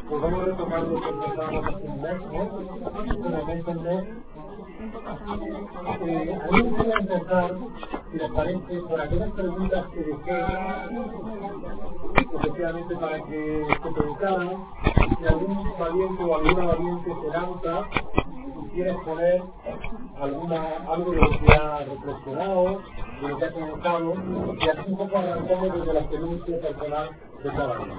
Pues vamos a retomar lo que empezábamos hace un mes, ¿no? Como me entendés, a mí me gustaría empezar, si les parece, por aquellas preguntas que dejé, efectivamente para que se pensaran, si algún valiente o alguna valiente se lanza y quiere exponer algo de lo que ha reflexionado, de lo que ha comentado, y así un poco arrancamos desde la experiencia personal de cada uno.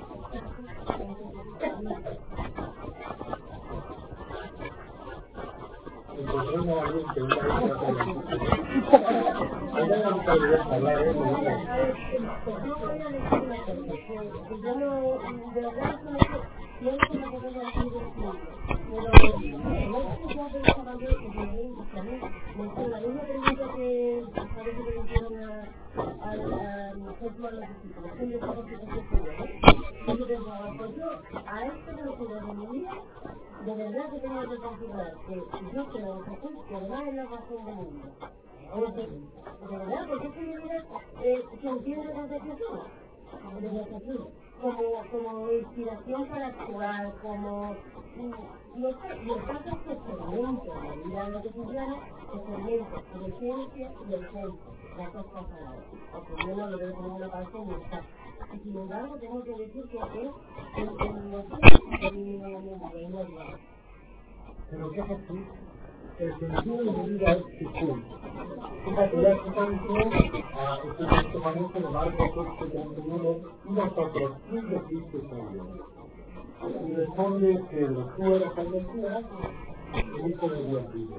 Encontré una valiente, una valiente. Hay una responsabilidad para hablar, Yo voy a decir una cosa, que yo no, de verdad, no es una cosa que así de simple, pero no es que ya pensaba yo que también me hizo la misma pregunta que parece que le hicieron al centro de los discípulos, ¿qué le pasa que se estudia, no? Y yo pensaba, pues yo, a esta velocidad de mi vida, de verdad que tengo que confirmar que yo creo que Jesús, que además es la razón de mi vida. De verdad, porque es que mi vida se entiende desde Jesús, como inspiración para actuar, como, no sé, y el caso es que experimento, la vida lo que funciona, experimento, presencia y el centro, las dos cosas a la vez, porque yo no lo veo como una parte ni está. Y sin embargo, tengo que decir que es el mínimo. Pero ¿qué es Jesús? El sentido de mi vida es Jesús. Fíjate, ya este texto de Marcos 8:31, y nosotros, ¿quién deciste soy yo? Y responde que tú eres el Mesías, el Hijo de Dios vivo.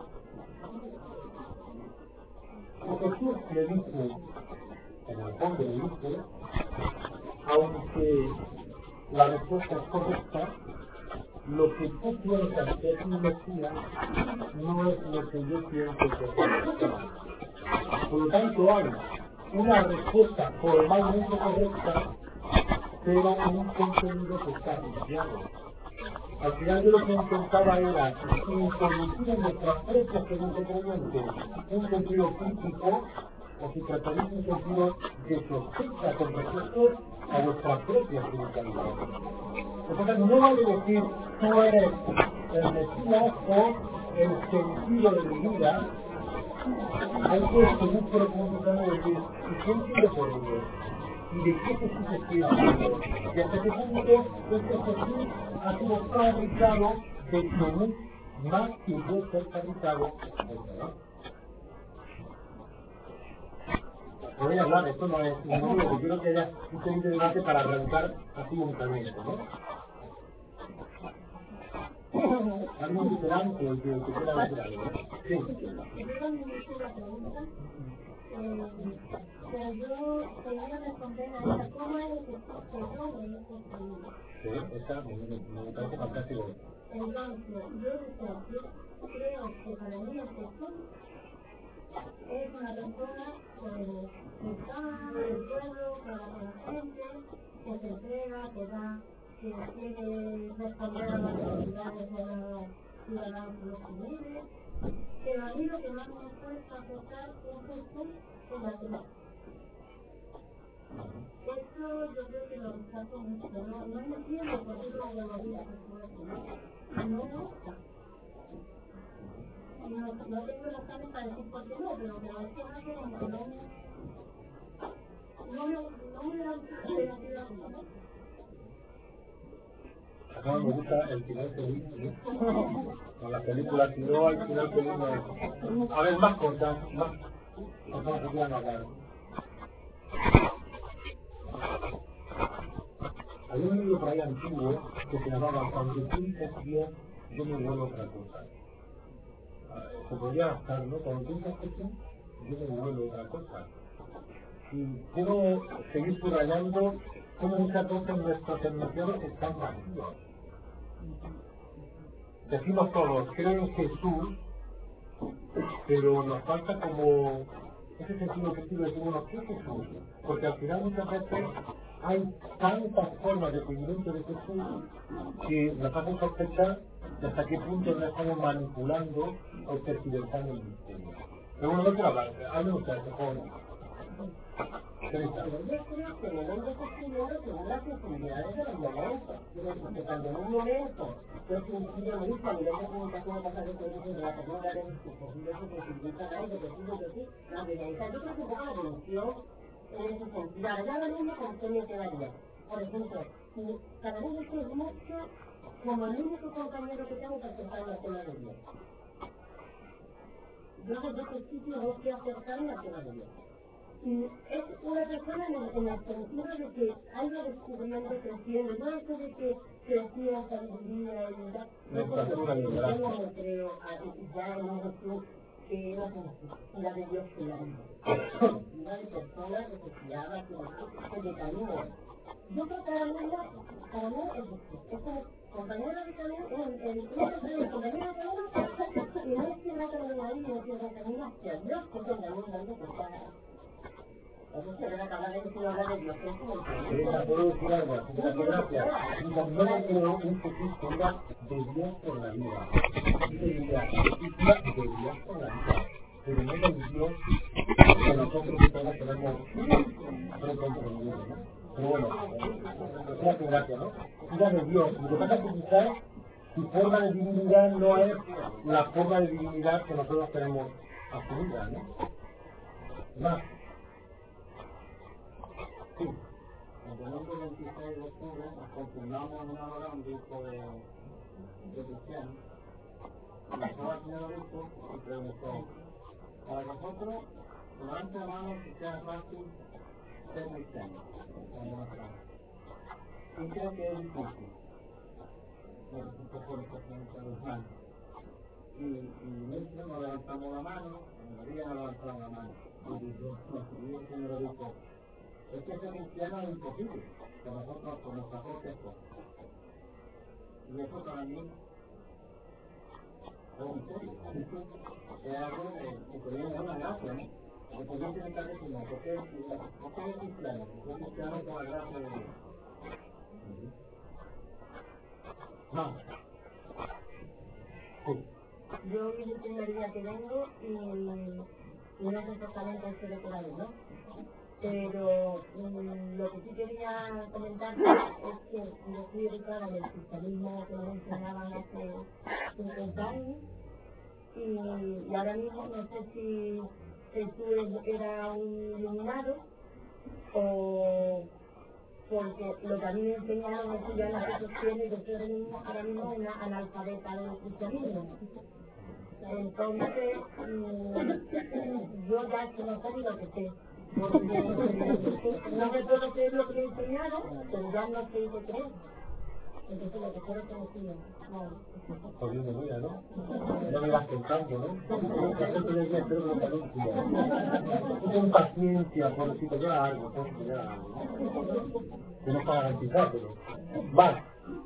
Y Jesús le dice, en el fondo le dice, aunque la respuesta es correcta, lo que tú quieres hacer un Mesías no es lo que yo pienso que es. Por lo tanto, hay una respuesta formalmente correcta, pero un contenido que está viciado. Al final yo lo que intentaba era introducir en nuestras propias experiencias creyentes un sentido crítico, o si preferís un sentido de sospecha con respecto a vuestra propia espiritualidad. Entonces no vale decir tú eres el Mesías o el sentido de mi vida. Hay que seguir profundizando y decir, ¿y quién quiere por Dios? ¿Y de qué Jesús estoy hablando? Y hasta qué punto Jesús ha sido fabricado de Jesús más que puede ser fabricado por Dios. Voy a hablar, esto no es un número, yo quiero que haya un poquito de debate para arrancar así un camino, ¿no? ¿Algún diferente que quiera decir algo? Sí. Yo también hice una pregunta, pero yo quería responder a esta, ¿cómo es que yo me he construido? Sí, esa me parece fantástico. Entonces, yo creo que para mí el Jesús es una persona que está en el pueblo, que habla con la gente, que se entrega, que da, que quiere responder a las necesidades de los ciudadanos civiles. Pero a mí lo que más me cuesta aceptar es Jesús en la ciudad. Eso yo creo que lo rechazo mucho, no entiendo por qué la llamaría Jesús así, no me gusta. No tengo razones para decir por qué no, pero es que algo que no me da alternativa. Acá me gusta el final feliz, ¿no? Con las películas, si no hay final feliz, no. A ver, más cosas se puedan hablar. Hay un libro por ahí antiguo que se llamaba Cuando tú dices Dios, yo me vuelvo otra cosa. Se podría gastar, ¿no? Cuando tú dices Jesús, yo me vuelvo otra cosa. Y quiero seguir subrayando cómo muchas veces nuestras emociones están vacías. Decimos todos, creo en Jesús, pero nos falta como ese sentido que decimos, ¿qué es Jesús? Porque al final muchas veces hay tantas formas de seguimiento de Jesús que nos hacen sospechar de hasta qué punto nos estamos manipulando o tergiversando el misterio. Pero bueno, no quiero hablar, hablen ustedes, por favor. Cristo. Pero yo creo que el momento se escribiendo según las sensibilidades de los momentos. Porque cuando en un momento yo sensibilidad me dice a nivel de comunicación pasar de servicios de la tecnología de discursos y de su sensibilidad a ellos, la realidad, yo creo que un poco la evolución en ese sentido. Ahora mismo con qué me quedaría. Por ejemplo, para mí esto es mucho como el único compañero que tengo que acercar la tema de Dios. Yo desde este sitio voy a acercarme al tema de Dios. Y es una persona en el sentido de que ha ido descubriendo, creciendo, no eso de que crecía en sabiduría y tal. Yo no me creo ya en un Jesús que era la de Dios que la vida. Una de personas que se fiaba, que de camino. Yo creo que para mí es como compañero de camino, el compañero de camino, y no es que no te lo ahí, no tiene camino hacia Dios, que es el camino grande que está. Eso se debe acabar de decir hablar de Dios, que es como el ¿Puedo decir algo? Gracias. Yo no creo un Jesús que iba de Dios por la vida. Yo diría, Jesús iba de Dios por la vida. Pero no de Dios que nosotros todos tenemos preconcebido, ¿no? Pero bueno, es una gracia, ¿no? Iba de Dios. Lo que pasa es que quizás su forma de divinidad no es la forma de divinidad que nosotros tenemos asumida, ¿no? Más. Sí. El domingo 26 de octubre nos confirmamos en una hora un grupo de cristianos. Y estaba el señor obispo y preguntó, para nosotros, levante la mano si sea fácil ser cristiano. Y creo que es difícil. Bueno, un poco de presencia de los manos. Y muchos nos levantamos la mano, la mayoría nos levantamos la mano. Y el señor obispo, es que ser cristiano es imposible, que nosotros con nuestra propia esposa. Y eso para mí es un misterio. Es algo que podría dar una gracia, ¿no? Que podría tener que decirme, ¿por qué es cristiano? Porque es cristiano por la gracia de Dios. No. Sí. Yo es el primer día que vengo y no es exactamente eso de por ahí, ¿no? Pero lo que sí quería comentar es que yo fui educada en el cristianismo que nos enseñaban hace 50 años y ahora mismo no sé si Jesús era un iluminado o porque lo que a mí me enseñaron es que ya la recepción y yo soy ahora mismo una analfabeta del cristianismo. Entonces, yo ya que no sé ni lo que sé. Porque no me puedo creer lo que me enseñaron, pero ya no sé qué creer. Entonces lo que quiero es que me sigan. Jodiendo, mira, ¿no? No me vas contando, ¿no? La gente le dice, pero no te ten paciencia, pobrecito, ya algo, ya algo. Que no está garantizado, pero... Va.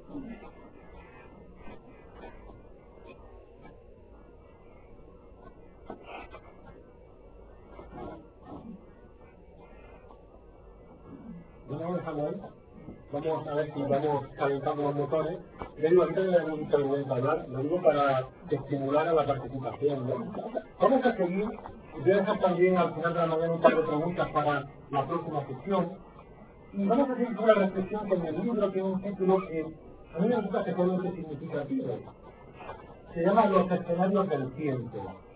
Vamos a ver si vamos calentando los motores. Le digo, ahorita le hemos dicho hablar, lo digo para estimular a la participación, ¿no? Vamos a seguir, voy a dejar también al final de la mañana un par de preguntas para la próxima sesión. Y vamos a seguir con una reflexión que en el libro tiene un título que a mí me resulta especialmente significativo. Se llama Los escenarios del tiempo.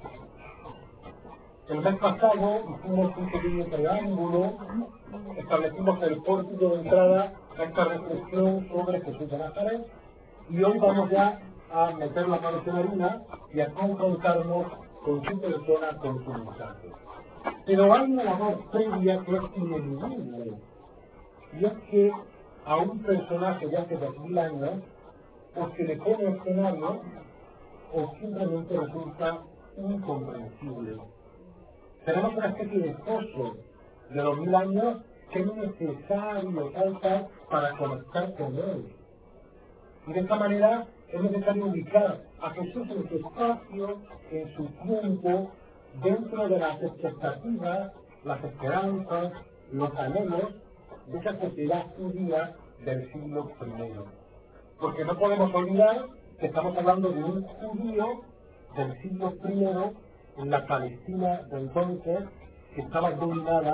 El mes pasado hicimos un pequeño preámbulo, establecimos el pórtico de entrada a esta reflexión sobre Jesús de Nazaret y hoy vamos ya a meter la mano en la harina y a confrontarnos con su persona, con su mensaje. Pero hay una labor previa que es ineludible y es que a un personaje de hace 2000 años o se le pone escenario o simplemente resulta incomprensible. Tenemos una especie de foso de los 1000 años que es necesario saltar para conectar con él. Y de esta manera es necesario ubicar a Jesús en su espacio, en su tiempo, dentro de las expectativas, las esperanzas, los anhelos de esa sociedad judía del siglo I. Porque no podemos olvidar que estamos hablando de un judío del siglo I en la Palestina de entonces, que estaba dominada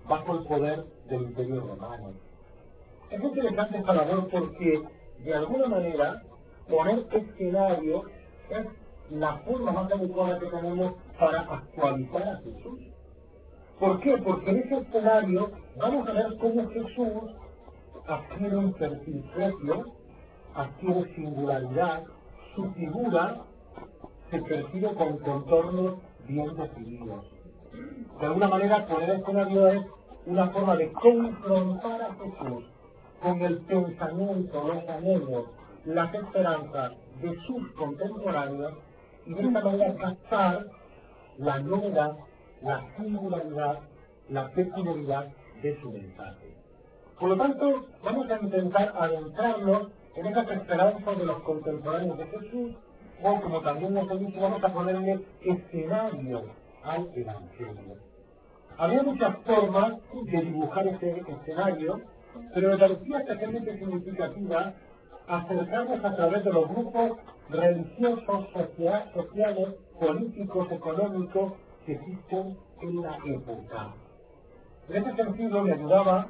bajo el poder del Imperio Romano. Es interesante esta labor porque, de alguna manera, poner escenario es la forma más adecuada que tenemos para actualizar a Jesús. ¿Por qué? Porque en ese escenario vamos a ver cómo Jesús adquiere un perfil propio, adquiere singularidad, su figura se percibe con contornos bien definidos. De alguna manera, poner escenario es una forma de confrontar a Jesús con el pensamiento, los anhelos, las esperanzas de sus contemporáneos y de esta manera captar la novedad, la singularidad, la peculiaridad de su mensaje. Por lo tanto, vamos a intentar adentrarnos en esas esperanzas de los contemporáneos de Jesús, o como también nos he dicho, vamos a ponerle escenario al Evangelio. Había muchas formas de dibujar ese escenario, pero me parecía especialmente significativa acercarnos a través de los grupos religiosos, sociales, políticos, económicos que existen en la época. En ese sentido me ayudaba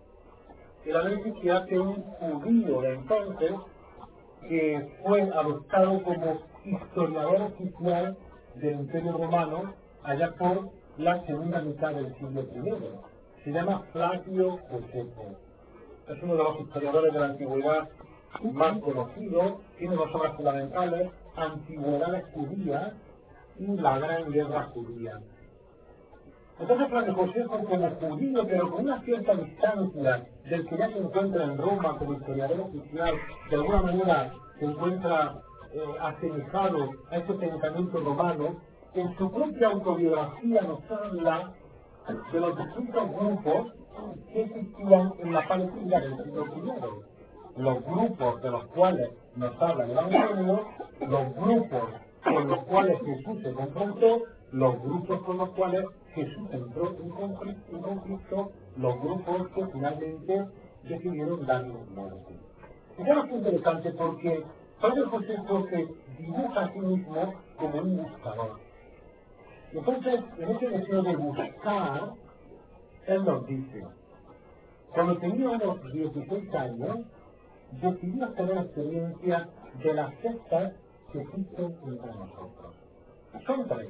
el análisis que hace un judío de entonces, que fue adoptado como historiador oficial del Imperio Romano allá por la segunda mitad del siglo I. Se llama Flavio Josefo. Es uno de los historiadores de la antigüedad más conocidos, tiene dos obras fundamentales, Antigüedades judías y La Gran Guerra Judía. Entonces Flavio Josefo, como judío, pero con una cierta distancia del que ya se encuentra en Roma como historiador oficial, de alguna manera se encuentra asemejado a ese pensamiento romano, en su propia autobiografía nos habla de los distintos grupos que existían en la Palestina del siglo I. Los grupos de los cuales nos habla el Evangelio, los grupos con los cuales Jesús se confrontó, los grupos con los cuales Jesús entró en conflicto, los grupos que finalmente decidieron darle muerte. Eso es interesante porque Flavio Josefo se dibuja a sí mismo como un buscador. Entonces, en ese deseo de buscar, él nos dice, cuando tenía unos 16 años, decidí tener experiencia de las sectas que existen entre nosotros. Son tres.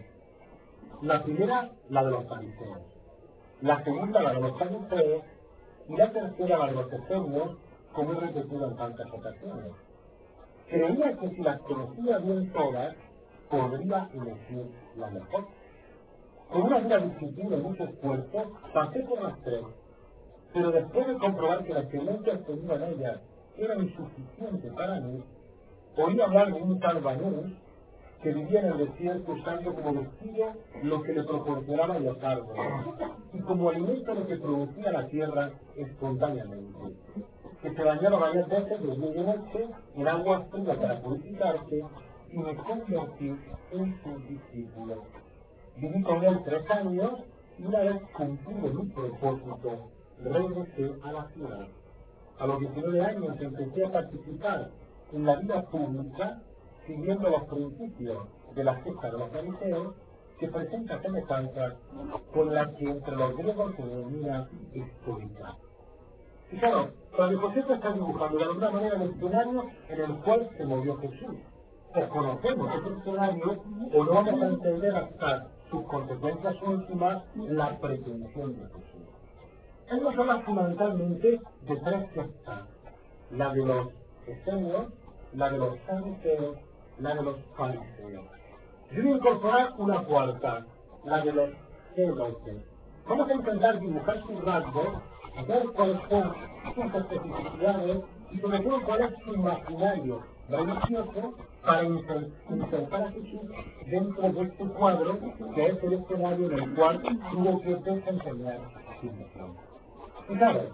La primera, la de los fariseos. La segunda, la de los saduceos. Y la tercera, la de los esenios, como he repetido en tantas ocasiones. Creía que si las conocía bien todas, podría elegir la mejor. Con una dura disciplina y mucho esfuerzo, pasé por las tres. Pero después de comprobar que la experiencia obtenida en ellas era insuficiente para mí, oí hablar de un tal Banús que vivía en el desierto usando como vestido lo que le proporcionaban los árboles y como alimento lo que producía la tierra espontáneamente, que se bañaba varias veces de día y de noche en agua fría para purificarse, y me convertí en su discípulo. Viví con él 3 años y una vez cumplido mi propósito, regresé a la ciudad. A los 19 años empecé a participar en la vida pública siguiendo los principios de la secta de los fariseos, que presenta semejanzas con la que entre los griegos se denomina estoica. Y claro, Flavio Josefo está dibujando de alguna manera el escenario en el cual se movió Jesús. O conocemos ese escenario o no vamos a entender hasta sus consecuencias últimas la pretensión de Jesús. Él nos habla fundamentalmente de 3 sectas: la de los esenios, la de los saduceos, la de los fariseos. Yo voy a incorporar una cuarta, la de los celotes. Vamos a intentar dibujar sus rasgos, ver cuáles son sus especificidades y sobre todo cuál es su imaginario religioso para insertar a Jesús dentro de este cuadro que es el escenario en el cual tuvo que desempeñar su misión. Fijaros,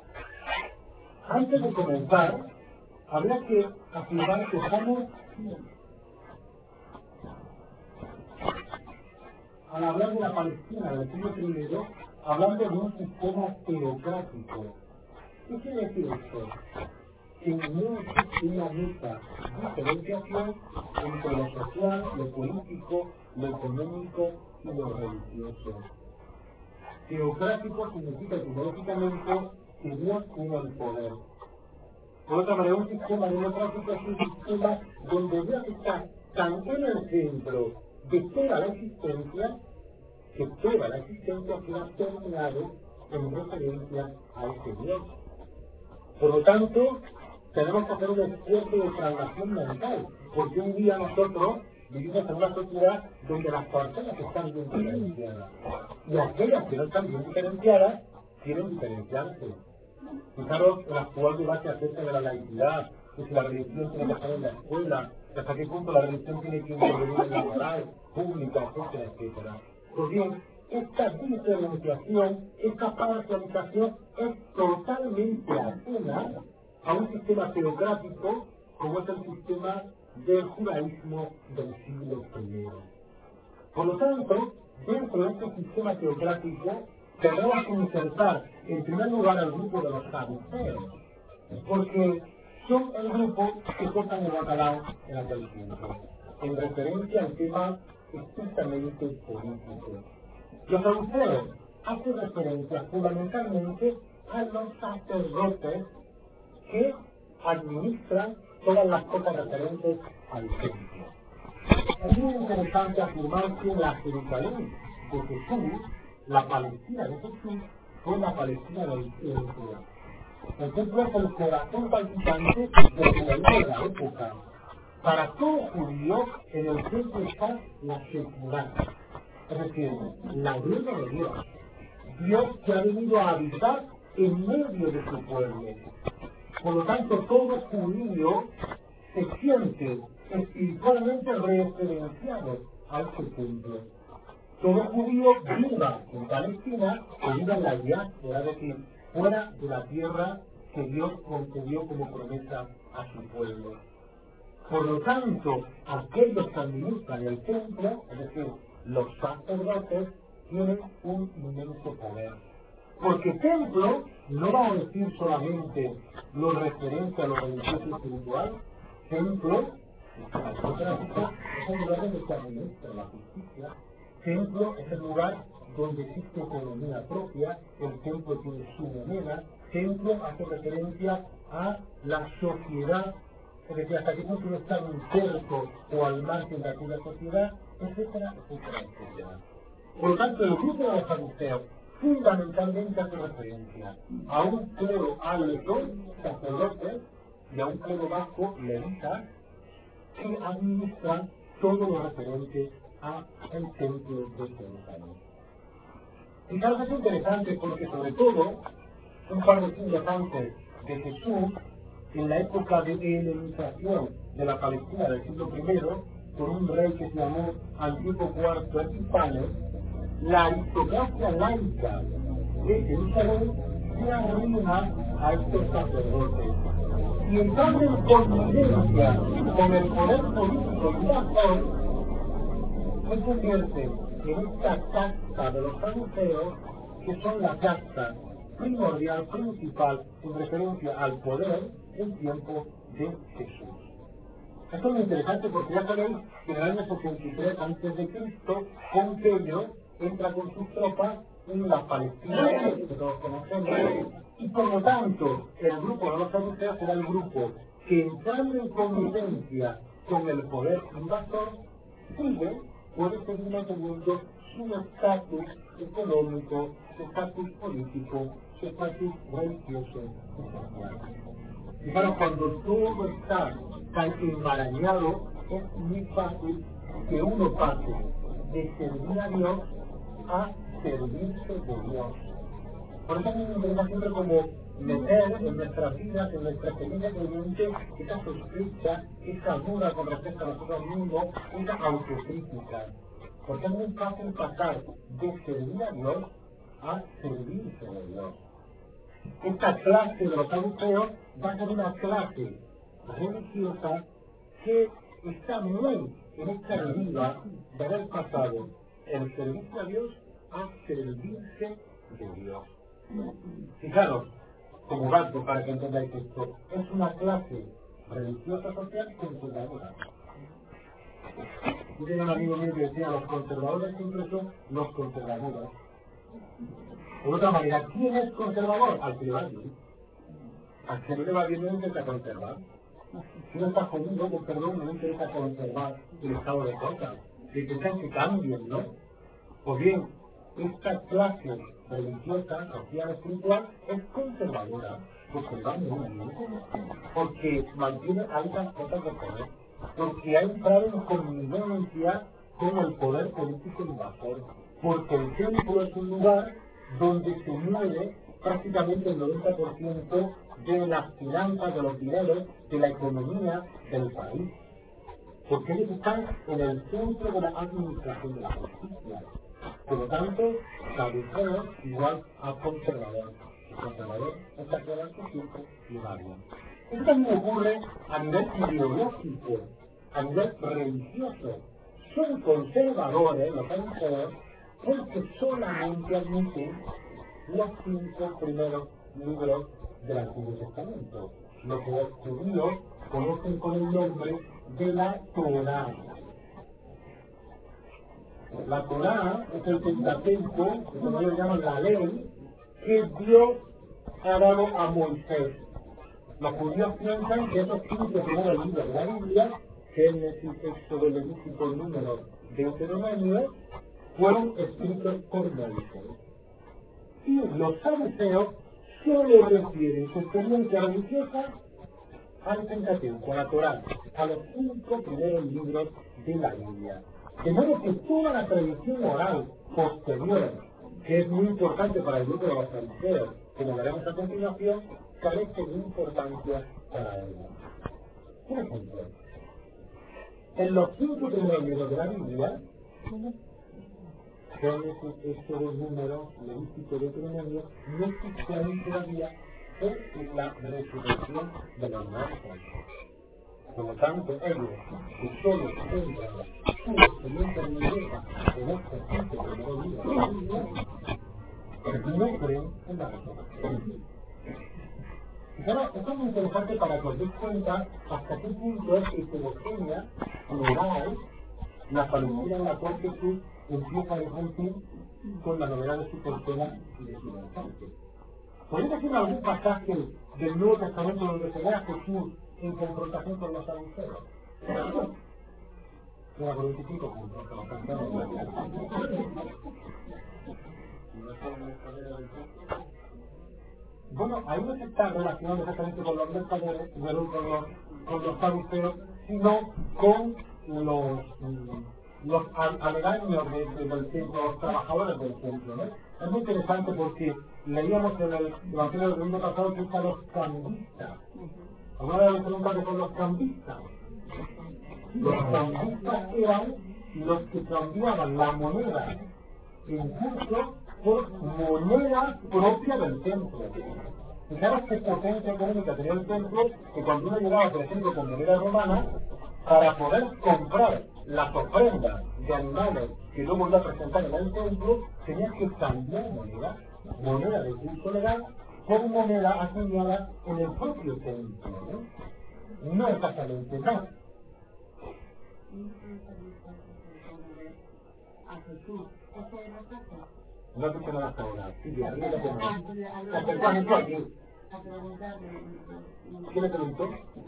antes de comenzar, habría que afirmar que estamos, al hablar de la Palestina del siglo I, hablando de un sistema teocrático. ¿Qué quiere decir esto? Que no existe una neta diferenciación entre lo social, lo político, lo económico y lo religioso. Teocrático significa etimológicamente que Dios tiene el poder. Por otra manera, un sistema democrático es un sistema donde Dios está tan en el centro de toda la existencia que toda la existencia queda terminado en referencia a ese Dios. Por lo tanto, tenemos que hacer un esfuerzo de traslación mental, porque un día nosotros vivimos en una sociedad donde las personas están bien diferenciadas, y aquellas que no están bien diferenciadas quieren diferenciarse. Fijaros el actual debate acerca de la laicidad, que si la religión tiene que estar en la escuela, hasta qué punto la religión tiene que intervenir en la moral pública, etcétera, etcétera. Pues bien, esta diferenciación, esta parcialización es totalmente ajena a un sistema teocrático como es el sistema del judaísmo del siglo I. Por lo tanto, dentro de este sistema teocrático tenemos que insertar en primer lugar al grupo de los saduceos, porque son el grupo que cortan el bacalao en aquel tiempo, en referencia al tema estrictamente político. Los saduceos hacen referencia fundamentalmente a los sacerdotes que administran todas las cosas referentes al templo. Es muy interesante afirmar que la Jerusalén de Jesús, la Palestina de Jesús, fue la Palestina del templo. El templo es el corazón palpitante de la época. Para todo judío, en el templo está la Shekinah, es decir, la gloria de Dios. Dios que ha venido a habitar en medio de su pueblo. Por lo tanto, todo judío se siente espiritualmente referenciado a este templo. Todo judío viva en Palestina o viva en la diáspora, es decir, fuera de la tierra que Dios concedió como promesa a su pueblo. Por lo tanto, aquellos que administran el templo, es decir, los sacerdotes, tienen un inmenso poder. Porque templo no va a decir solamente lo referente a lo religioso y espiritual. Templo es el lugar donde se administra la justicia. Templo es el lugar donde existe economía propia. El templo tiene su moneda. Templo hace referencia a la sociedad, es decir, hasta qué punto está inserto o al margen de aquella sociedad, etcétera, etcétera, etcétera. Por lo tanto, el grupo de los saduceos fundamentalmente hace referencia a un clero alto, sacerdotes, y a un clero bajo, levitas, que administran todo lo referente a el templo de Jerusalén. Y claro que es interesante porque, sobre todo, un par de siglos antes de Jesús, en la época de helenización de la Palestina del siglo I, por un rey que se llamó Antíoco IV Epífanes, la aristocracia laica de Jerusalén se arruina a estos sacerdotes. Y entrando en convivencia con el poder político y razón, se convierte en esta casta de los saduceos, que son la casta primordial, principal, en referencia al poder en tiempo de Jesús. Esto es muy interesante porque ya sabéis que en el año 63 a.C., Pompeyo entra con sus tropas en la Palestina que todos conocemos, y por lo tanto el grupo de los saduceos será el grupo que, entrando en convivencia con el poder invasor, puede seguir manteniendo su estatus económico, su estatus político, su estatus religioso y social. Fijaros, cuando todo está tan enmarañado, es muy fácil que uno pase de servir a Dios a servirse de Dios. Por eso me interesa siempre como meter en nuestras vidas, en nuestra experiencia creyente, esa sospecha, esa duda con respecto a nosotros mismos, esa autocrítica. Porque es muy fácil pasar de servir a Dios a servirse de Dios. Esta clase de los saduceos va a ser una clase religiosa que está muy en esta deriva de haber pasado el servicio a Dios a servirse de Dios. Fijaros, como dato para que entendáis esto, es una clase religiosa social conservadora. Yo tenía un amigo mío que decía: los conservadores siempre son los conservadores. De otra manera, ¿quién es conservador? Al que le va bien. Al que no le va bien no le intenta conservar. Si no está jodido, pues perdón, no le interesa conservar el estado de cosas. Le interesa que cambien, ¿no? Pues bien, esta clase religiosa, social, espiritual, es conservadora, porque va muy bien, porque mantiene altas cotas de poder, porque ha entrado en connivencia con el poder político invasor, porque el templo es un lugar donde se mueve prácticamente el 90% de las finanzas, de los dineros, de la economía del país. Porque ellos están en el centro de la administración de la justicia. Por lo tanto, saduceo igual a conservador. Conservador es aquel que siempre le va bien. Esto también ocurre a nivel ideológico, a nivel religioso. Son conservadores, los saduceos, porque solamente admiten los 5 primeros libros del Antiguo Testamento, lo que los judíos conocen con el nombre de la Torá. La Torá es el Pentateuco, como ellos llaman la ley, que Dios ha dado a Moisés. Los judíos piensan que esos 5 primeros libros de la Biblia, Génesis, Éxodo, Levítico, Números, Deuteronomio, fueron escritos por Moisés. Y los saduceos solo refieren su experiencia religiosa al Pentateuco, a la Torá, a los 5 primeros libros de la Biblia. De modo que toda la tradición oral posterior, que es muy importante para el grupo de los saduceos, como veremos a continuación, carece de importancia para ellos. Por ejemplo, en los 5 primeros libros de la Biblia, Génesis, Éxodo, Números, Levítico, Deuteronomio, no existían todavía la resurrección de los muertos. Por lo tanto, ellos, que solo centran su experiencia religiosa en estos 5 primeros libros de la Biblia, no creen en la resurrección. Fijaros, esto es muy interesante para que os deis cuenta hasta qué punto es heterogénea, plural, la palestina en la cual Jesús empieza a irrumpir con la novedad de su persona y de su mensaje. ¿Podéis decir algún pasaje del Nuevo Testamento donde se vea a Jesús en confrontación con los saduceos? Era por 25 puntos, que los saduceos. Bueno, ahí no se está relacionado exactamente con los mercaderes, con los saduceos, sino con los aledaños del templo, los trabajadores del templo, ¿no? Es muy interesante porque leíamos en el Evangelio del domingo pasado que están los cambistas. ¿Alguna vez habéis preguntado qué son los cambistas? Los cambistas eran los que cambiaban la moneda en curso por moneda propia del templo. Fijaros qué potencia económica tenía el templo, que cuando uno llegaba, por ejemplo, con moneda romana, para poder comprar las ofrendas de animales que luego iba a presentar en el templo, tenía que cambiar moneda de curso legal, por moneda acuñada en el propio templo, ¿no? No exactamente más. No te quedas hasta ahora. Sí, arriba lo tenemos. Aquí. ¿Qué le preguntó?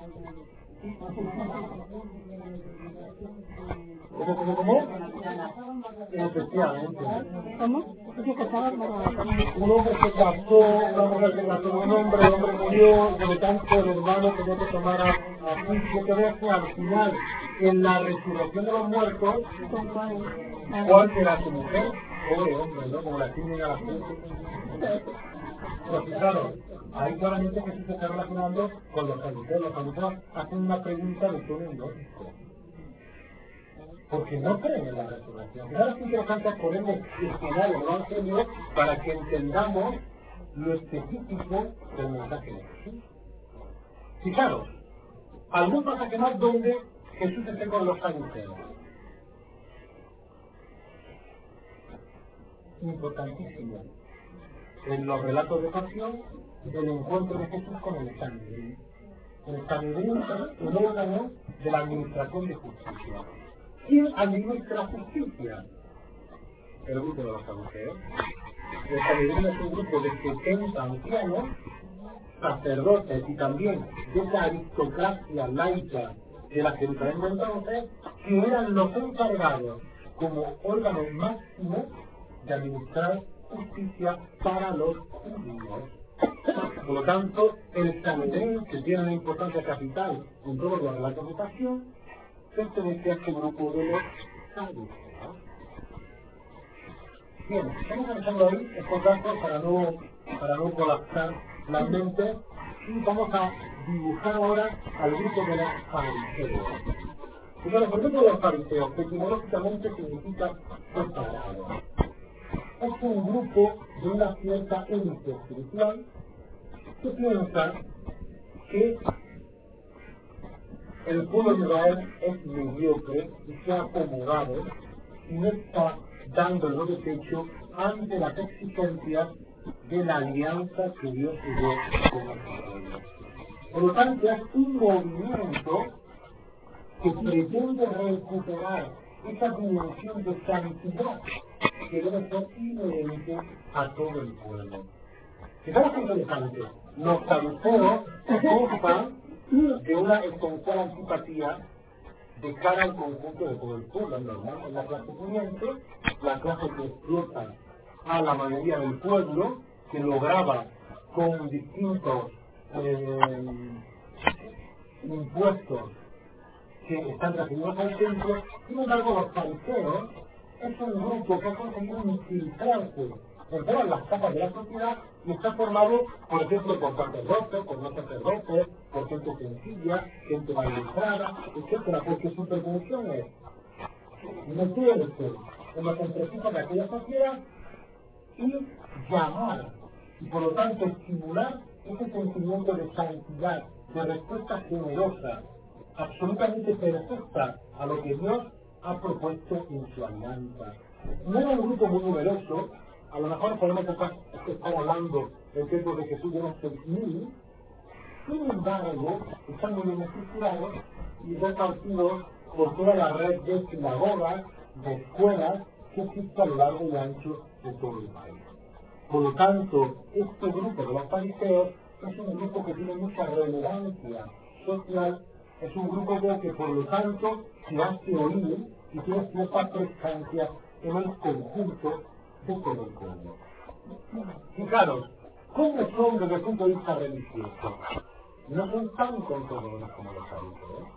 ¿Cómo? Efectivamente. ¿Cómo? Un hombre se casó, una mujer se casó, un hombre, el hombre murió, por lo tanto el hermano tenía que tomar a juicio que veas que al final, en la resurrección de los muertos, ¿cuál será su mujer? Pobre hombre, ¿no? Como la tienen a la gente. Pero fijaros, ahí claramente Jesús se está relacionando con los saduceos. Los saduceos hacen una pregunta de todo el lógico. Porque no creen en la resurrección. Fijaros qué interesante es poner el escenario del Evangelio para que entendamos lo específico del mensaje de Jesús. Fijaros, algún pasaje más donde Jesús esté con los saduceos. Importantísimo. En los relatos de pasión, el encuentro de Jesús con el Sanedrín. El Sanedrín es un órgano de la administración de justicia. ¿Quién administra justicia? El grupo de los saduceos. El Sanedrín es un grupo de 70 ancianos, sacerdotes y también de esa aristocracia laica de la Jerusalén de entonces, que eran los encargados como órgano máximo de administrar justicia para los judíos. Por lo tanto, el Sanedrín, que tiene una importancia capital en todos los relatos de pasión, pertenece a este grupo de los saduceos. Bien, estamos dejando ahí estos datos para no colapsar la mente y vamos a dibujar ahora al grupo de los fariseos. Y bueno, el grupo de los fariseos, que etimológicamente significa separado. Es un grupo de una cierta élite espiritual que piensa que el pueblo de Israel es mediocre y se ha acomodado y no está dando el doble pecho ante las exigencias de la alianza que Dios dio con el pueblo. Por lo tanto, es un movimiento que pretende recuperar esa dimensión de santidad que debe ser inherente a todo el pueblo. Fijaros qué interesante. Los saduceos gozan de una esencial antipatía de cara al conjunto de todo el pueblo. Normal, es la clase pudiente, la clase que explota a la mayoría del pueblo, que lograba con distintos impuestos que están recibidos al templo. Sin embargo, los fariseos es un grupo que ha conseguido infiltrarse en todas las capas de la sociedad y está formado, por ejemplo, por sacerdotes, por no sacerdotes, por gente sencilla, gente mal ilustrada, etcétera, porque su pretensión es meterse en los entresijos de aquella sociedad y llamar, y por lo tanto estimular ese sentimiento de santidad, de respuesta generosa, absolutamente perfecta a lo que Dios ha propuesto en su alianza. No era un grupo muy numeroso, a lo mejor podemos estar hablando del tiempo de Jesús de unos 6.000, sin embargo, están muy bien estructurados y repartidos por toda la red de sinagogas, de escuelas que existe a lo largo y ancho de todo el país. Por lo tanto, este grupo de los fariseos es un grupo que tiene mucha relevancia social, es un grupo que por lo tanto se hace oír y tiene cierta presencia en el conjunto de todo el pueblo. Fijaros, ¿cómo son desde el punto de vista religioso? No son tan conservadores como los fariseos.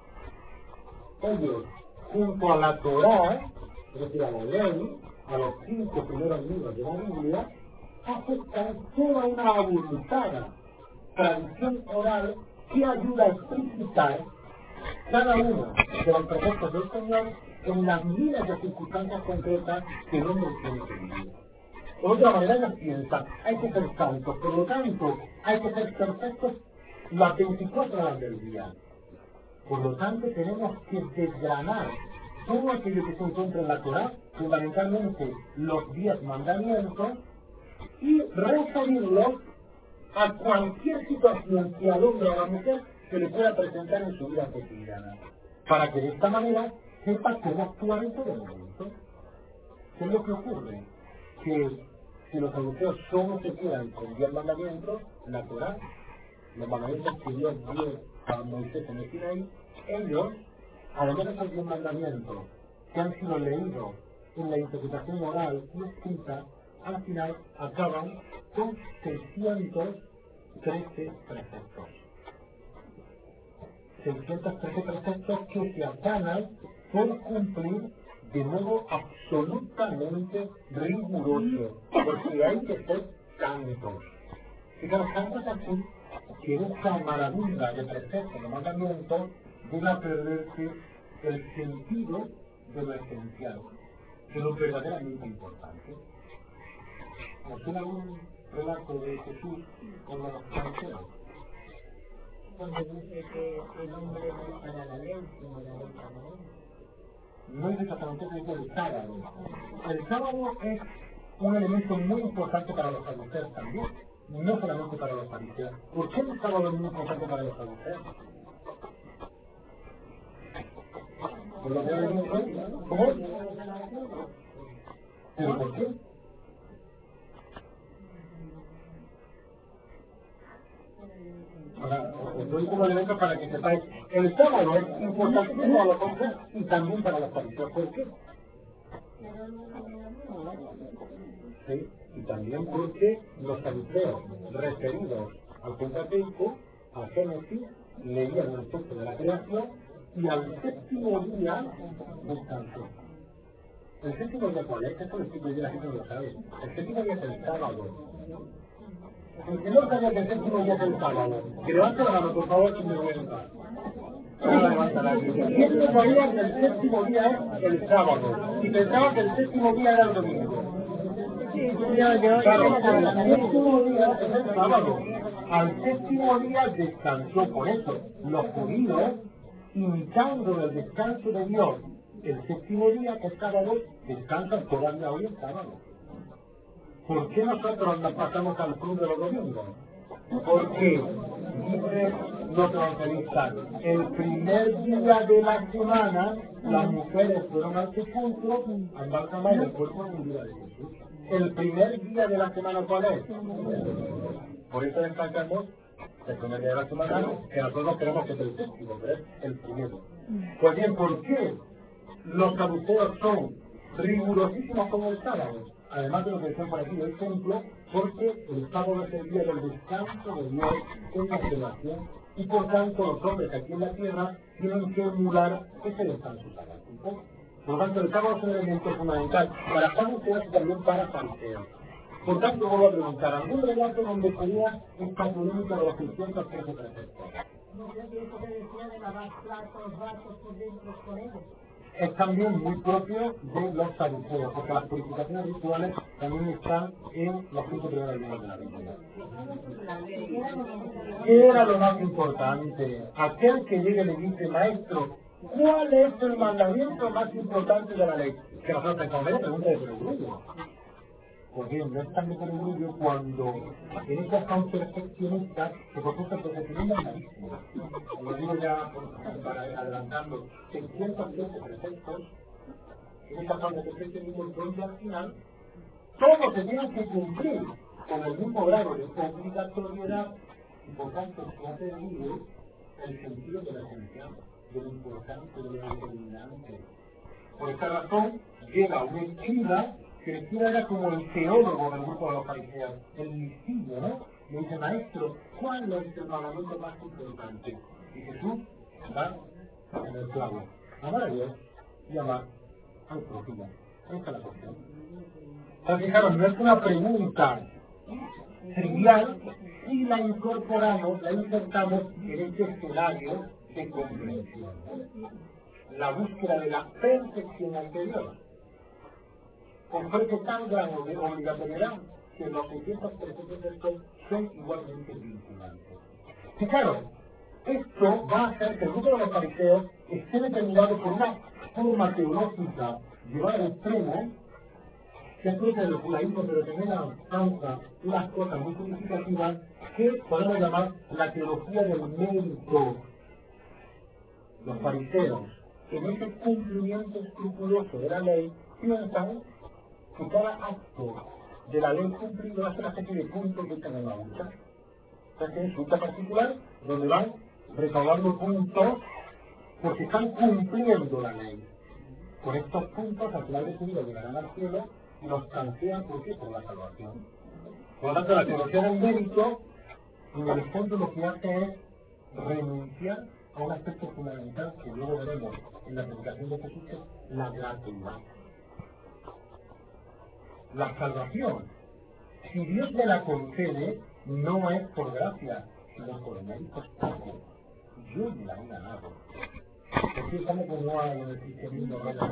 Ellos, junto a la Torá, es decir, a la ley, a los 5 primeros libros de la Biblia, aceptan toda una abultada tradición oral que ayuda a explicitar cada uno de los preceptos del Señor en las miles de circunstancias concretas que el hombre tiene que vivir. De otra manera, ellos piensan, hay que ser santos, por lo tanto, hay que ser perfectos las 24 horas del día. Por lo tanto, tenemos que desgranar todo aquello que se encuentra en la Torá, fundamentalmente los 10 mandamientos, y referirlos a cualquier situación que al hombre o a la mujer se le pueda presentar en su vida cotidiana, para que de esta manera sepa cómo actuar en todo momento. ¿Qué es lo que ocurre? Que si los saduceos solo se quedan con 10 mandamientos, la Torá, los mandamientos que Dios dio a Moisés en el Sinaí, ellos, además de esos 10 mandamientos que han sido leídos en la interpretación oral y escrita, al final acaban con 613 preceptos. 613 preceptos que se afanan por cumplir de modo absolutamente riguroso, porque hay que ser santos. Fijaros, tanto es así que esa maravilla de preceptos, de mandamientos, llega a perderse el sentido de lo esencial, de lo verdaderamente importante. ¿Os suena un relato de Jesús con los fariseos? Cuando dice que el hombre no es para la ley, sino la ley para el hombre. No es exactamente el sábado. El sábado es un elemento muy importante para los saduceos también, no solamente para los fariseos. ¿Por qué el sábado es muy importante para los saduceos? ¿Por lo que hay en el ¿Cómo? ¿Pero por qué? para que sepáis, el sábado es importante para los hombres y también para los fariseos. ¿Por qué? Sí, y también porque los fariseos referidos al Pentateuco, a Génesis, leían el texto de la creación y al séptimo día descansó. ¿El séptimo día cuál es? Esto lo explico yo, la gente no lo sabe. El séptimo día es el sábado. El que no sabía que el séptimo día es el sábado, que levante la mano, por favor, si me voy a entrar. ¿Quién no sabía que el séptimo día es el sábado? Y pensaba que el séptimo día era el domingo. Claro, el séptimo día es el sábado. Al séptimo día descansó. Por eso, los judíos, imitando el descanso de Dios, el séptimo día, que es sábado, descansan todavía hoy el sábado. ¿Por qué nosotros nos pasamos al club de los domingos? Porque, dice los evangelistas, el primer día de la semana, las mujeres fueron al sepulcro a embalsamar el cuerpo en vida de Jesús. El primer día de la semana, ¿cuál es? Por eso descansamos el primer día de la semana, que nosotros creemos que es el séptimo, pero es el primero. Pues bien, ¿por qué los saduceos son rigurosísimos como el sábado? Además de lo que decían por aquí del templo, porque el sábado es el día del descanso de Dios en la creación, y por tanto los hombres aquí en la tierra tienen que emular ese descanso sabático. Por lo tanto, el sábado es un elemento fundamental para saduceos y también para fariseos. Por tanto, vuelvo a preguntar, ¿algún relato donde ponía esta polémica de los 613 preceptos? No sé si eso que decía de lavar platos, vasos por dentro con ellos. Es también muy propio de los saduceos, porque las purificaciones rituales también están en los 5 primeros libros de la Biblia. ¿Qué era lo más importante? Aquel que llegue y le dice, maestro, ¿cuál es el mandamiento más importante de la ley? Que nosotros pensamos, me pregunta de perogrullo. Pues bien, no es tan de perogrullo cuando en esta tan perfeccionista que por supuesto el perfeccionismo es malísimo. Lo digo ya para adelantando, 613 preceptos, en esta tan de perfeccionismo, donde al final todos se tienen que cumplir con el mismo grado de obligatoriedad y por tanto se ha perdido el sentido de la esencia, de lo importante, de lo determinante. Por esta razón llega un escriba que el escriba era como el teólogo del grupo de los fariseos, el listillo, ¿no? Le dice, maestro, ¿cuál es el mandamiento más importante? Y Jesús va en el clavo, amar a Dios y amar al prójimo. Esa es la cuestión. Entonces, fijaros, no es una pregunta trivial si la incorporamos, la insertamos en este escenario de comprensión. La búsqueda de la perfección ante Dios ofrece tan gran obligatoriedad que los 600 preceptos son igualmente vinculantes. Fijaros, esto va a hacer que el grupo de los fariseos esté determinado por una forma teológica llevada al extremo, que es propia del judaísmo, pero también alcanza unas cosas muy significativas que podemos llamar la teología del mérito. Los fariseos, en ese cumplimiento escrupuloso de la ley, piensan que cada acto de la ley cumplido hace una especie de puntos que están en la lucha. Entonces tienen su lucha particular donde van recaudando puntos porque están cumpliendo la ley. Con estos puntos, al final de su vida llegarán al cielo y los canjean por la salvación. Por lo tanto, la teología del mérito, en el fondo lo que hace es renunciar a un aspecto fundamental que luego veremos en la predicación de Jesús, que es la gratuidad. La salvación, si Dios me la concede, no es por gracia, sino por méritos propios. Yo me la he ganado. Porque estamos como hay en el cristianismo.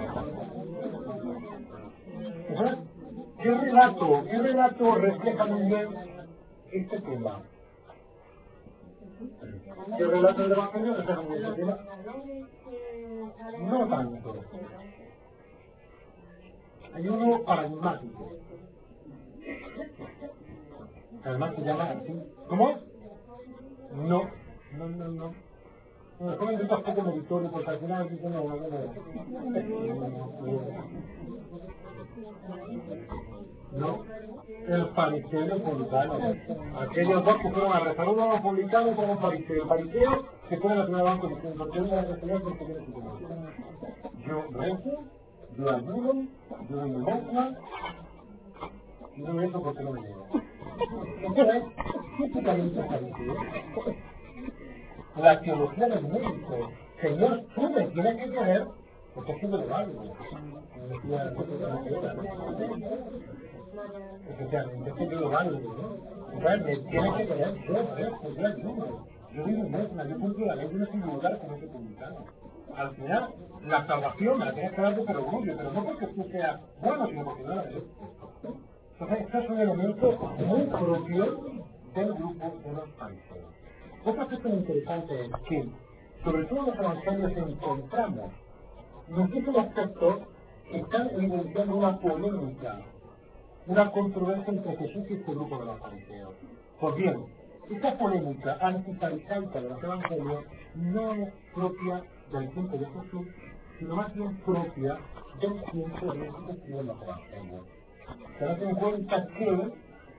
¿Qué relato refleja muy bien este tema? ¿Qué relato del Evangelio refleja muy bien este tema? No tanto. Hay uno paradigmático. Además se llama así. ¿Cómo? No. Bueno, son un poco meritorio, porque al final dicen ¿no? El fariseo y el publicano. Aquellos dos que fueron a rezar, uno a publicano y otro a un fariseo. El fariseo que fue en la primera banca diciendo, ¿por qué no me vas a enseñar porque tienes que comer? Yo rezo, yo ayudo, yo doy limosna, y no eso porque no me llevo. Esto es típicamente fariseo. La teología del médico. Señor, tú me tienes que querer porque es siendo válido. Especialmente es siendo válido, ¿no? Entonces me tienes que querer, yo ayudo. Yo digo misma, yo cumplo la ley, yo no soy lugar como ese publicano. Al final, la salvación me la tienes que dar por orgullo, pero no porque tú seas bueno, sino porque no la ves. Entonces, esto es un elemento muy propio del grupo de los fariseos. Otro aspecto interesante es que, sobre todo en los evangelios, encontramos muchísimos aspectos que están evidenciando una polémica, una controversia entre Jesús y este grupo de los fariseos. Pues bien, esta polémica antifarisaica de los evangelios no es propia del tiempo de Jesús, sino más bien propia del tiempo de los que escriben los evangelios. Tened en cuenta que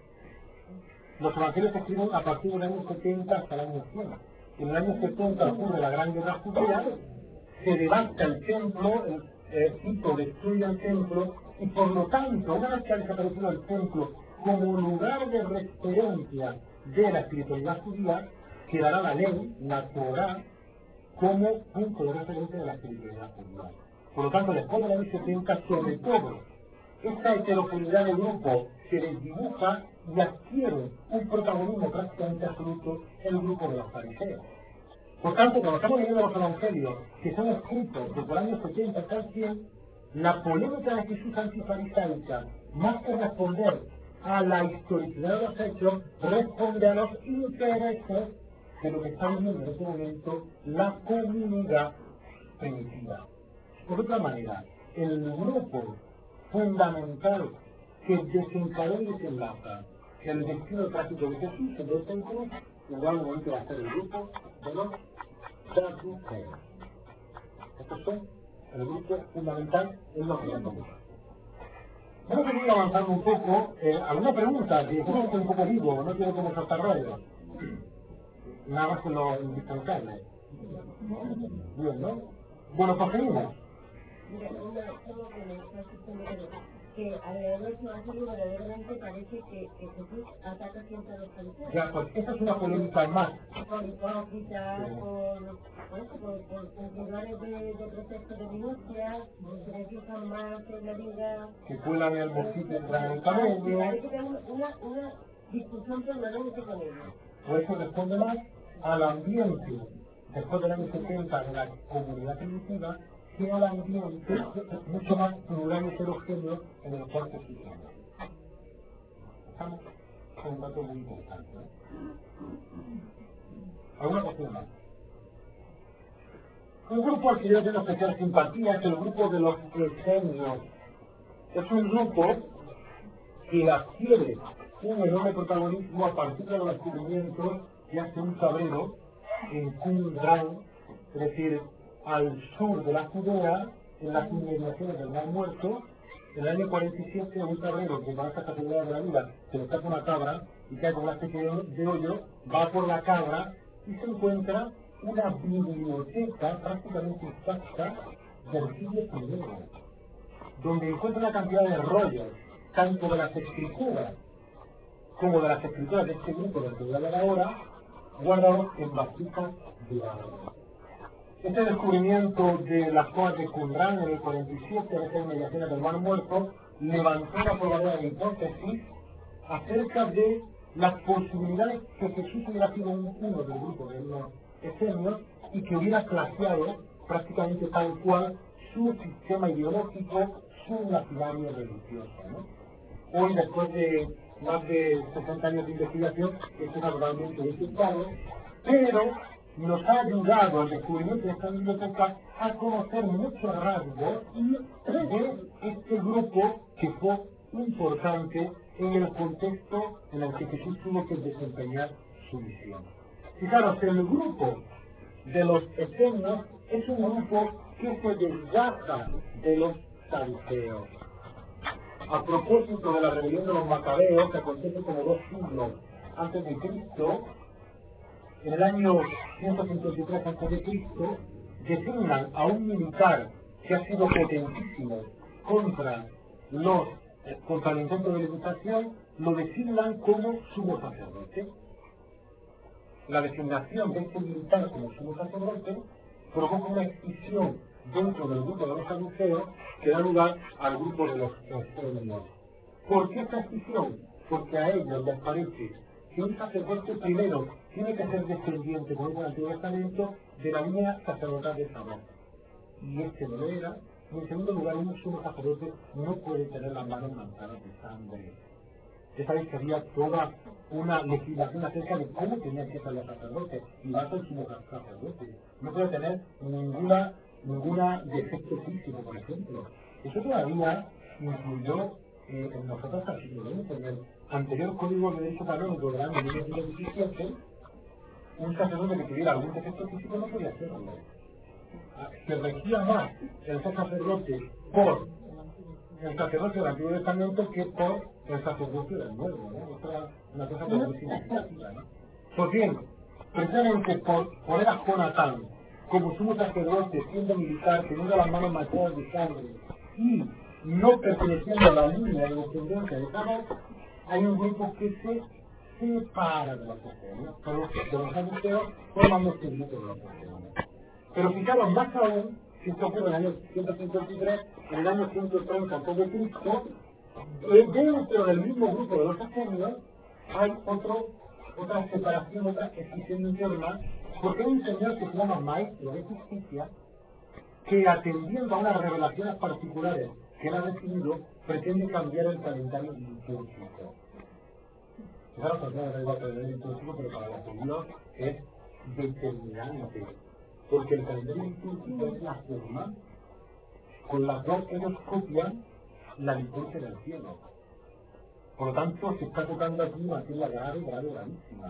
los evangelios se escriben a partir del año 70 hasta el año 100. En el año 70 ocurre la Gran Guerra Judía, se devasta el templo, Tito destruye el templo, y por lo tanto, una vez que ha desaparecido el templo como lugar de referencia de la espiritualidad judía, quedará la ley, la Torá, como punto de referencia de la espiritualidad judía. Por lo tanto, después del año 70, sobre todo, esta heterogeneidad del grupo se desdibuja y adquiere un protagonismo prácticamente absoluto en el grupo de los fariseos. Por tanto, cuando estamos leyendo los evangelios que son escritos desde el año 70 hasta el 100, la polémica de Jesús antifarisaica, más que responder a la historicidad de los hechos, responde a los intereses de lo que está viviendo en este momento la comunidad primitiva. Por otra manera, el grupo fundamental que desencadena y desenlaza el destino trágico de Jesús en este encuentro, igualmente va a ser el grupo de los saduceos. Estos son el grupo fundamental en los cristianos. Vamos a seguir avanzando un poco. ¿Alguna pregunta? Que creo que estoy un poco vivo, no quiero como soltar rollo. Nada más que lo indispensable. Bien, ¿no? Bueno, pues seguimos. Mira, solo que me está diciendo que al leer los evangelios verdaderamente parece que Jesús ataca siempre a los fariseos. Ya, pues esa es una polémica más. Por hipócritas, por lugares de proceso de minucia, que les fijan más en la vida. Que cuelan en el bolsillo y traen el Parece cabello. que tenemos una discusión permanente con ellos. Por eso responde más al ambiente después del año 70 de la comunidad primitiva, que al ambiente mucho más plural y heterogéneo en el cual se sitúa. Estamos con un dato muy importante. ¿Alguna cuestión más? Un grupo al que yo tengo especial simpatía es el grupo de los esenios. Es un grupo que adquiere un enorme protagonismo a partir de los descubrimientos que hace un cabrero en Qumran, es decir, al sur de la Judea, en las inmediaciones del Mar Muerto. En el año 47, un cabrero que va a esta catedral de la vida, se le escapa una cabra y cae con una especie de hoyo, va por la cabra y se encuentra una biblioteca prácticamente intacta del siglo I, donde encuentra una cantidad de rollos, tanto de las escrituras como de las escrituras de este grupo del que voy a hablar ahora, guardados en vasijas de oro. Este descubrimiento de las cuevas de Qumran en el 47, en esas inmediaciones del Mar Muerto, levantó una probabilidad de hipótesis acerca de las posibilidades que Jesús hubiera sido uno del grupo de los esenios y que hubiera plagiado prácticamente tal cual su sistema ideológico, su nacionalismo religioso, ¿no? Hoy, después de más de 60 años de investigación, esto está totalmente desechado, pero nos ha ayudado al descubrimiento de esta biblioteca a conocer muchos rasgos de este grupo que fue importante en el contexto en el que Jesús tuvo que desempeñar su misión. Fijaros, el grupo de los esenios es un grupo que se desgaja de los saduceos. a propósito de la rebelión de los macabeos, que acontece como 2 siglos antes de Cristo, en el año 153 antes de Cristo, designan a un militar que ha sido potentísimo contra el intento de legislación, lo designan como sumo sacerdote. La designación de este militar como sumo sacerdote provoca una escisión dentro del grupo de los saduceos que da lugar al grupo de los extremos. ¿Por qué esta escisión? Porque a ellos les parece que un sacerdote primero tiene que ser descendiente, como dice el Antiguo Testamento, de la línea sacerdotal de Aarón. Y este no lo era. Y en segundo lugar, un sumo sacerdote no puede tener las manos manchadas de sangre. Esa vez que había toda una legislación acerca de cómo tenían que ser los sacerdotes, y va a ser sumo sacerdote. No puede tener ninguna defecto físico, por ejemplo. Eso todavía incluyó en nosotros al siglo XX, en el anterior Código de Derecho Canónico del año 1917, un sacerdote que tuviera algún defecto físico no podía hacerlo. Se regía más el ser sacerdote por el sacerdocio del Antiguo Testamento que por el sacerdocio del Nuevo, ¿no? Esa era una cosa muy significativa, ¿no? Pues bien, precisamente por poner a Jonatán como sumo sacerdote, siendo militar, teniendo las manos manchadas de sangre y no perteneciendo a la línea de descendencia de Aarón, hay un grupo que se separa de los cristianos, de los saduceos, formando este grupo de los cristianos. Pero fijaros, más aún, si esto ocurre en el año 153, en el año 130 antes de Cristo, dentro del mismo grupo de los asenios hay otra separación, otra escisión interna, porque hay un señor que se llama Maestro de Justicia, que atendiendo a unas revelaciones particulares que él ha recibido, pretende cambiar el calendario litúrgico. Fijaros, no es el calendario litúrgico, pero para los judíos es determinante, porque el calendario litúrgico es la forma con la cual ellos copian la liturgia del cielo. Por lo tanto, se está tocando aquí una tierra gravísima.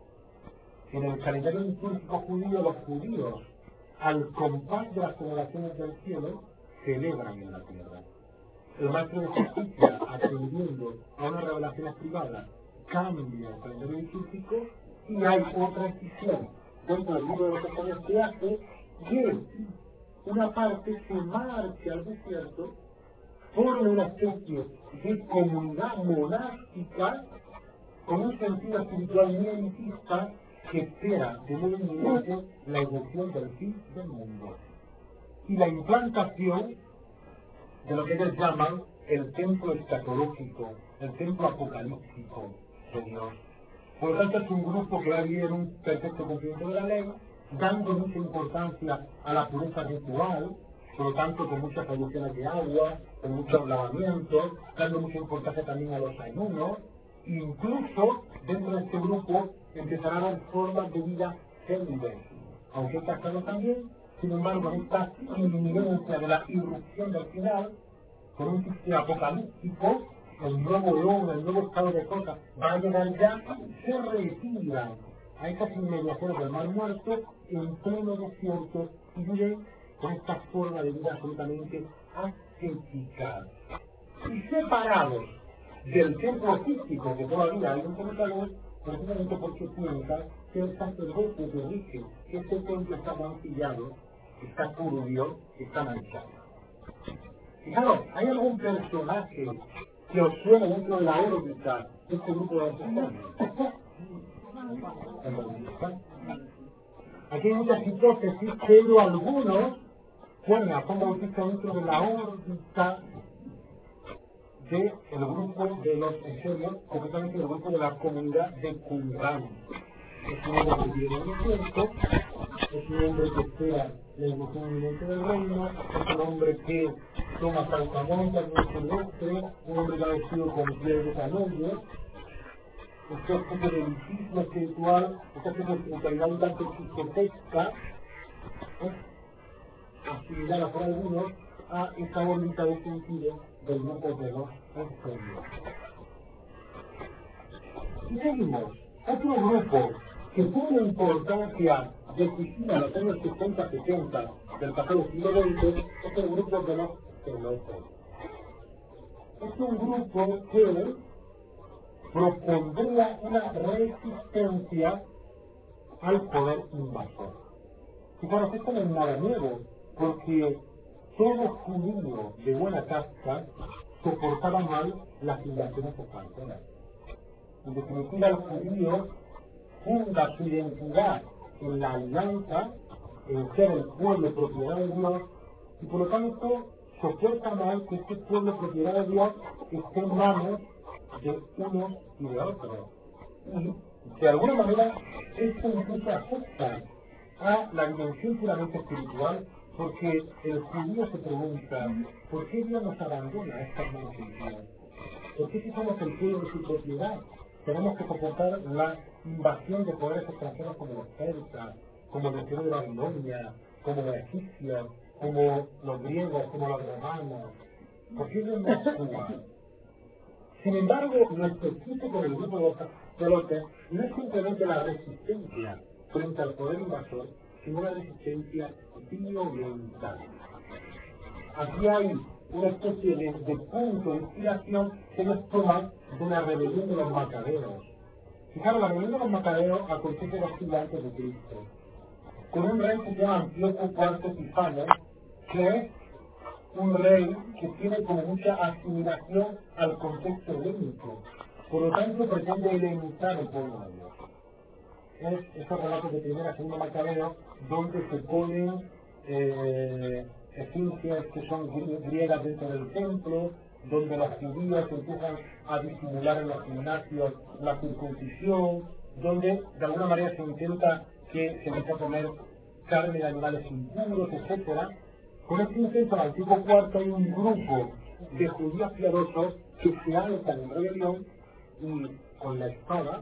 En el calendario litúrgico judío, los judíos, al compás de las celebraciones del cielo, celebran en la tierra. El Maestro de Justicia, atendiendo a unas revelaciones privadas, cambia el calendario litúrgico y hay otra decisión dentro del libro de los Efesios que hace que una parte se marche al desierto, forme una especie de comunidad monástica con un sentido espiritual muy elitista que espera de modo inminente la irrupción del fin del mundo y la implantación de lo que ellos llaman el templo escatológico, el templo apocalíptico de Dios. Por lo tanto, es un grupo que va a vivir en un perfecto cumplimiento de la ley, dando mucha importancia a la pureza ritual, por lo tanto, con muchas traducciones de agua, con muchos lavamientos, dando mucha importancia también a los ayunos. Incluso, dentro de este grupo, empezarán a haber formas de vida célibes, aunque estas cosas también, sin embargo, en esta inminencia de la irrupción del final, con un sistema apocalíptico, el nuevo hombre, el nuevo estado de cosas va a llegar ya, se retiran a esas inmediaciones del Mar Muerto en pleno desierto y viven con esta forma de vida absolutamente ascética. Y separados del templo físico que todavía hay en Jerusalén, precisamente porque piensan que el sacerdote que rige este templo está mancillado, está turbio, está manchado. Fijaros, ¿hay algún personaje que os suene dentro de la órbita de este grupo de personas? Aquí hay muchas hipótesis, pero algunos ponen a Juan Bautista dentro de la órbita del grupo de los esenios, concretamente del grupo de la comunidad de Qumran. Es un hombre que vive en el desierto, es un hombre que espera la evolución inminente del reino, es un hombre que toma saltamontas en el silvestre, un hombre que ha vestido con piel de camello, esta especie de elitismo espiritual, esta especie de espiritualidad un tanto quisquetesca, asimilada por algunos a esa órbita de sentido del grupo de los esenios. Y seguimos, otro grupo que tuvo importancia decisiva en los años 60-70 del pasado siglo XX es el grupo de los celotes. es un grupo que propondría una resistencia al poder invasor. Y claro, esto no es nada nuevo, porque todo judío de buena casta soportaba mal las invasiones extranjeras. En definitiva, el judío funda su identidad en la alianza, en ser el pueblo propiedad de Dios, y por lo tanto soporta mal que este pueblo propiedad de Dios esté en manos de unos y de otros. Y de alguna manera esto incluso afecta a la dimensión puramente espiritual, porque el judío se pregunta, ¿por qué Dios nos abandona a estas manos impías? ¿Por qué si somos el pueblo de su propiedad tenemos que soportar la invasión de poderes extranjeros como los persas, como los de Babilonia, como los egipcios, como los griegos, como los romanos? ¿Por qué Dios nos actúa? Sin embargo, nuestro equipo con el grupo de Lotte no es simplemente la resistencia frente al poder invasor, sino una resistencia violenta. Aquí hay una especie de punto de inspiración que nos toma de una rebelión de los macabeos. Fijaros, la rebelión de los macabeos acontece 2 siglos antes de Cristo, con un rey que se llama Antíoco IV Epífanes, que es un rey que tiene como mucha asimilación al contexto helénico. Por lo tanto, pretende helenizar el pueblo de Dios. Es esos relatos de primera y segunda Macabeo, donde se ponen esfinges que son griegas dentro del templo, donde los judíos empiezan a disimular en los gimnasios la circuncisión, donde de alguna manera se intenta que se empiece a comer carne de animales impuros, etc. Con este intento del antiguo cuarto hay un grupo de judíos piadosos que se alzan en rebelión y con la espada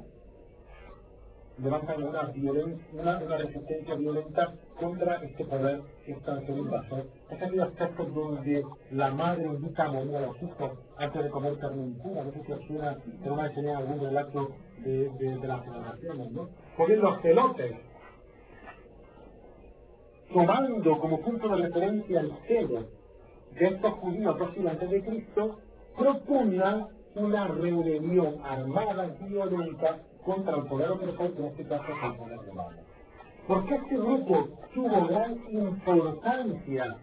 levantan una resistencia violenta contra este poder extranjero invasor. Es aquellos textos donde la madre invita a morir a los hijos antes de comer carne impura. No sé si os suena, pero una vez tenía algún relato de las celebraciones, ¿no? Pues bien, los celotes, tomando como punto de referencia el celo de estos judíos 2 siglos antes de Cristo, propugnan una rebelión armada y violenta contra el poder opresor, que en este caso es el poder romano. ¿Por qué este grupo tuvo gran importancia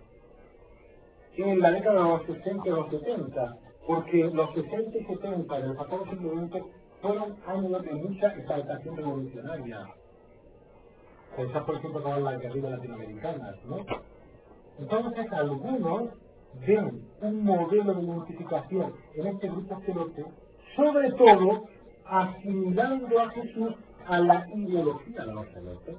en la década de los 60 y los 70? Porque los 60 y 70 del pasado siglo XX fueron años de mucha exaltación revolucionaria. Pensad, por ejemplo, con las guerrillas latinoamericanas, ¿no? Entonces, algunos ven un modelo de identificación en este grupo celote, sobre todo asimilando a Jesús a la ideología de los celotes.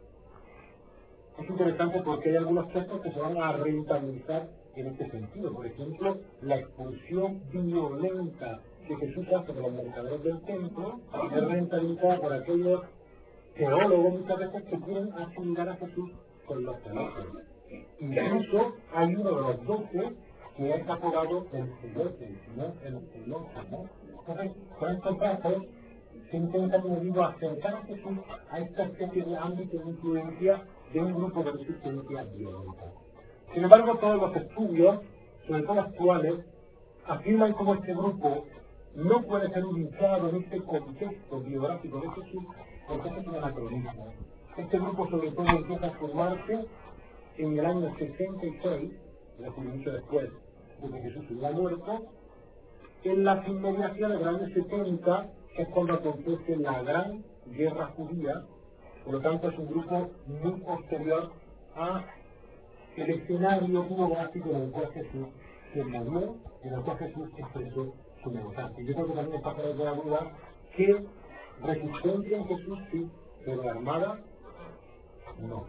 Es interesante porque hay algunos textos que se van a rentabilizar en este sentido. Por ejemplo, la expulsión violenta que Jesús hace de los mercaderes del templo es rentabilizada por aquellos teólogos muchas veces que quieren asimilar a Jesús con los celotes. Incluso hay uno de los 12 que es apodado el celote, ¿no? El celote, ¿no? Entonces, con estos casos se intenta, como digo, acercar a Jesús a esta especie de ámbito de influencia de un grupo de resistencia violenta. Sin embargo, todos los estudios, sobre todo actuales, afirman cómo este grupo no puede ser ubicado en este contexto biográfico de Jesús, porque este es un anacronismo. Este grupo sobre todo empieza a formarse en el año 66, es decir, mucho después de que Jesús hubiera muerto, en las inmediaciones del año 70, que es cuando acontece la gran guerra judía. Por lo tanto, es un grupo muy posterior a el escenario biográfico en el cual Jesús se movió, en el cual Jesús expresó su mensaje. Yo creo que también está por la duda que resistencia en Jesús sí, pero armada no.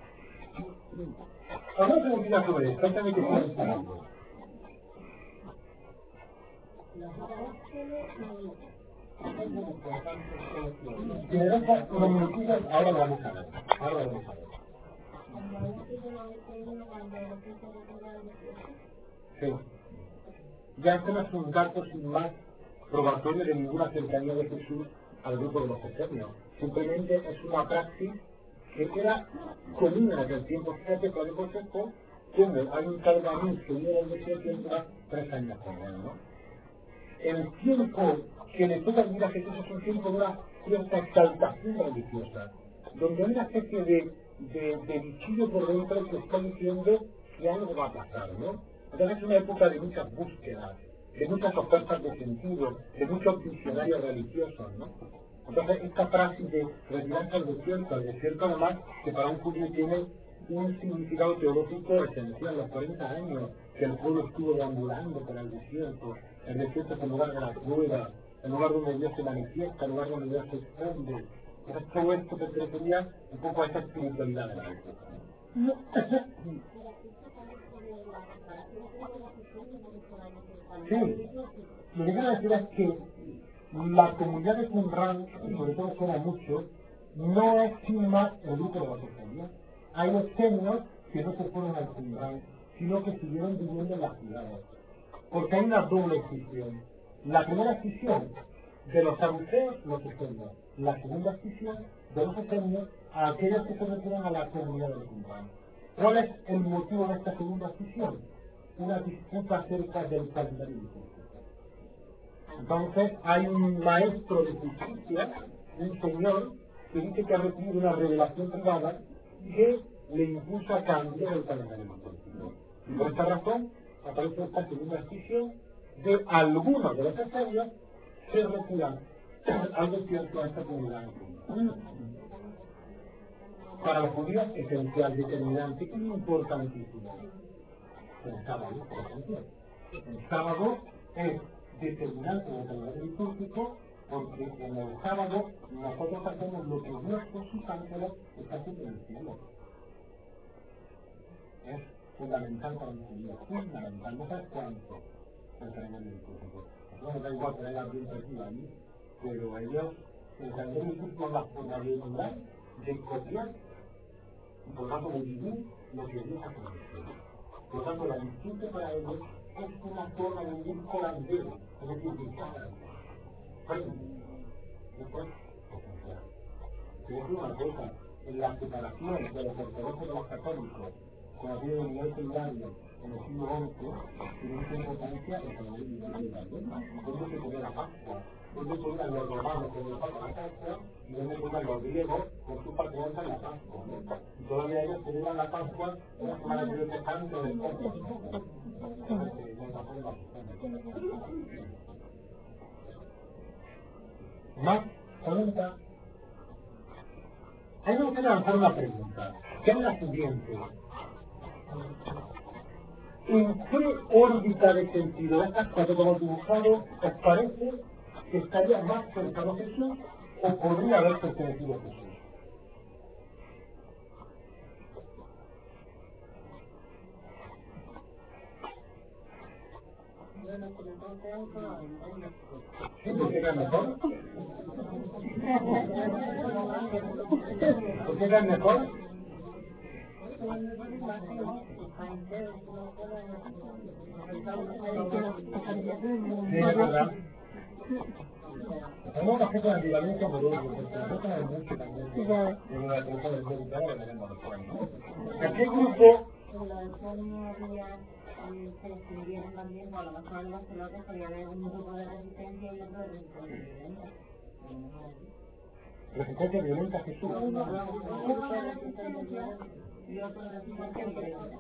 Ahora se me olvida sobre esto, exactamente qué está diciendo. Si me dejas unos minutitos, ahora lo vamos a ver. Sí. Ya esto no es un dato sin más probatorio de ninguna cercanía de Jesús al grupo de los eternos. Simplemente es una praxis que era común en aquel tiempo. Fíjate, por ejemplo, como hay un tal Daniel que vive en el desierto y entra 3 años con él, ¿no? el tiempo que le toca vivir a Jesús es un tiempo de una cierta exaltación religiosa, donde hay una especie de bichillo por dentro que está diciendo que algo va a pasar, ¿no? Entonces es una época de muchas búsquedas, de muchas ofertas de sentido, de muchos visionarios religiosos, ¿no? Entonces esta frase de retirarse al desierto además, que para un judío tiene un significado teológico esencial, los 40 años que el pueblo estuvo deambulando por el desierto es el lugar de la prueba, el lugar donde Dios se manifiesta, el lugar donde Dios se esconde. Entonces todo esto pertenecía un poco a esa espiritualidad de la época. Sí, lo que quiero decir es que la comunidad de Qumran, y sobre todo somos muchos, no es sin más el grupo de los esenios. Hay esenios que no se fueron al Qumran, sino que siguieron viviendo en las ciudades. Porque hay una doble escisión. La primera escisión de los saduceos, los esenios. La segunda escisión de los esenios a aquellos que se refieren a la comunidad de Qumran. ¿Cuál es el motivo de esta segunda escisión? Una disputa acerca del calendario litúrgico. Entonces hay un maestro de justicia, un señor, que dice que ha recibido una revelación privada que le impulsa a cambiar el calendario litúrgico. Y por esta razón aparece esta segunda escisión de algunos de los esenios que retiran al desierto a esta comunidad. Para los judíos esencial, determinante y importantísimo. El sábado, por ejemplo. El sábado es determinante en el calendario litúrgico porque en el sábado nosotros hacemos lo que Dios con sus ángeles está haciendo en el cielo. Es fundamental para un judío, fundamental, no sabes cuánto el calendario litúrgico. A nosotros nos da igual tener la perspectiva ahí, pero ellos, el calendario litúrgico es la probabilidad de copiar y por tanto de vivir lo que Dios hace en el cielo. Por lo tanto, la liturgia para ellos es una forma de vivir corandero, es decir, de cada día. Después, esencial. Te decir una cosa, en la separación de los ortodoxos de los católicos, con la vida de Miguel Seminario en el siglo XI, tiene mucha importancia el calendario litúrgico. ¿Dónde se ponía la Pascua? ¿Dónde ponían los romanos con el Papa la Pascua? Y dónde ponían los griegos con su patriarca en la Pascua, ¿no? Y todavía ellos celebran la Pascua una semana que antes del Papa. Más pregunta. A mí me gustaría lanzar una pregunta, que es la siguiente. ¿En qué órbita de sentido de estas cuatro que hemos dibujado os parece que estaría más cercano a Jesús o podría haber pertenecido a Jesús? ¿Sí? ¿Por qué era mejor? ¿Por qué era mejor? Sí, es verdad. Tenemos que hacer con el violencia amorosa, porque nosotros hay mucho también de la atención del médico, ahora veremos después, ¿no? ¿A qué grupo? Se distinguieron también, por lo mejor en los pelotes podría haber un grupo de resistencia y otro de resistencia violenta. ¿Resistencia violenta a Jesús? Un grupo de resistencia y otro de resistencia violenta.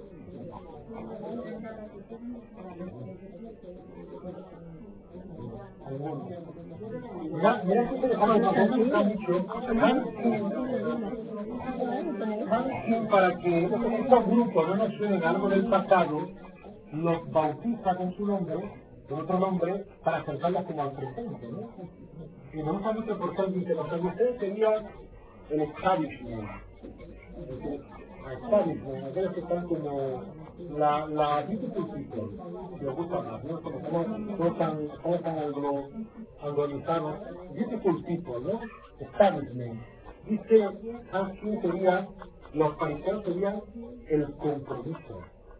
Mira que interesante lo han dicho. Para que estos grupos no nos suenen algo del pasado, los bautiza con su nombre, con otro nombre, para acercarlos como al presente, ¿no? Y nos han dicho por ser que los saduceos serían el establishment. Aquellos que están como la beautiful people, que nos gusta más, ¿no? Porque somos tan angolizados. Beautiful people, ¿no? Establishment. Dice Hanskin sería, los fariseos serían el compromiso.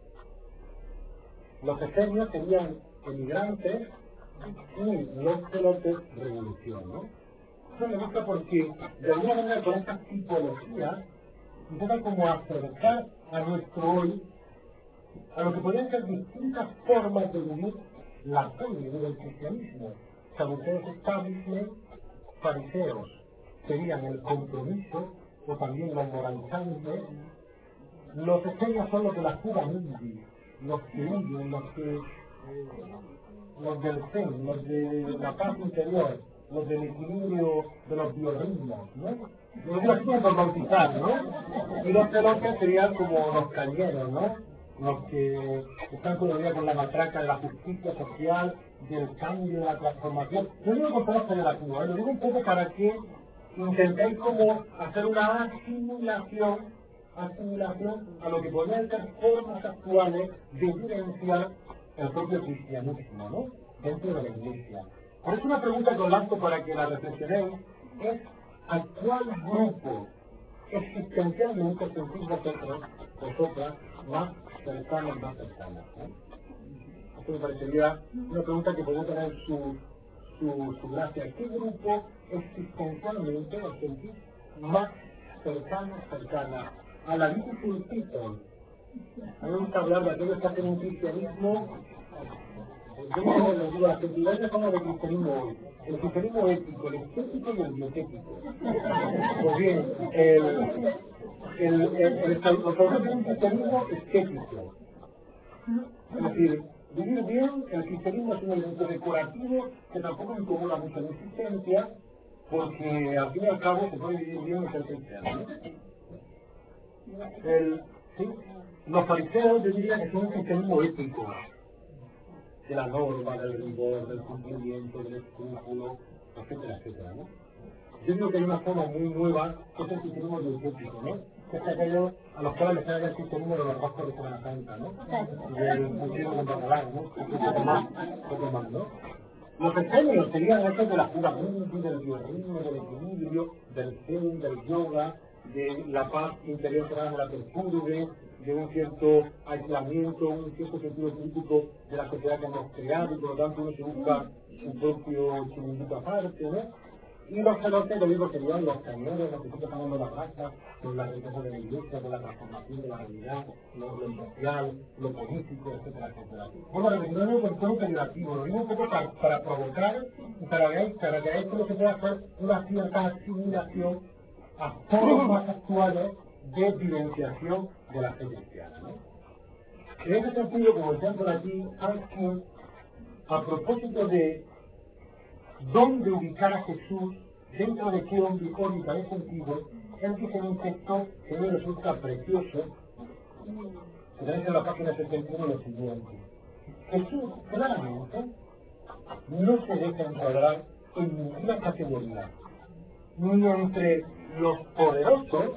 Los esenios serían emigrantes y los celotes revolución, ¿no? Eso me gusta porque de alguna manera con estas tipologías intenta como acercar a nuestro hoy a lo que podrían ser distintas formas de vivir la cumbre del cristianismo. Saduceos establishment, fariseos serían el compromiso o también los moralizantes. Los esenios son los de la cura mundi, los que huyen, los del zen, los de la paz interior, los del equilibrio de los biorritmos, ¿no? Los de la por bautizar, ¿no? Y los celotes serían como los cañeros, ¿no? Los que están todavía con la matraca de la justicia social, del cambio, de la transformación. Yo digo con todos de la Cuba, lo digo un poco para que intentéis como hacer una asimilación a lo que podrían ser formas actuales de vivenciar el propio cristianismo, ¿no? Dentro de la Iglesia. Por eso una pregunta que os lanzo para que la reflexionéis es ¿a cuál grupo existencialmente sentís vosotras más cercanas, ¿no? Esto me parecería una pregunta que podría tener su gracia. ¿Qué grupo existencialmente os sentís más cercana a la beautiful people? A mí me gusta hablar de aquellos que hacen un cristianismo. Yo les digo, las entidades son de cristianismo hoy. El cristianismo ético, el estético y el biotético. Pues bien, los autores de un cristianismo estético. Es decir, vivir bien, el cristianismo es un elemento decorativo que tampoco incomoda mucho la existencia, porque al fin y al cabo se puede vivir bien y ser cristiano, ¿no? ¿Sí? Los fariseos yo diría que son un cristianismo ético, de la norma, del rigor, del cumplimiento, del escrúpulo, etcétera, etcétera, ¿no? Yo digo que hay una forma muy nueva que es el cristianismo biotético, ¿no? Que es aquello a los cuales les haga el cristianismo de los rostros de Semana Santa, ¿no? Y del mutismo de Barralán, ¿no? Poco más, ¿no? Los esenios serían esos de la cura mundi, del biorritmo, del equilibrio, del zen, del yoga, de la paz interior que la perturbe, de un cierto aislamiento, un cierto sentido crítico de la sociedad que hemos creado, y por lo tanto uno se busca su propio chiringuito aparte, ¿no? Y los celotes, lo digo, serían los cañones, los que siempre están dando la raza, con la riqueza de la iglesia, con la transformación de la realidad, lo social, lo político, etcétera, etcétera. Bueno, lo que no es un tono peyorativo, lo digo un poco para provocar y para que veáis cómo se puede hacer una cierta asimilación a formas actuales de vivenciación de la fe cristiana, ¿no? En ese sentido, como decían por aquí, Hankin, a propósito de dónde ubicar a Jesús, dentro de qué órbita de sentido, él dice en un texto que me resulta precioso, que tenéis en la página 71 lo siguiente: Jesús claramente no se deja encuadrar en ninguna categoría, ni entre los poderosos,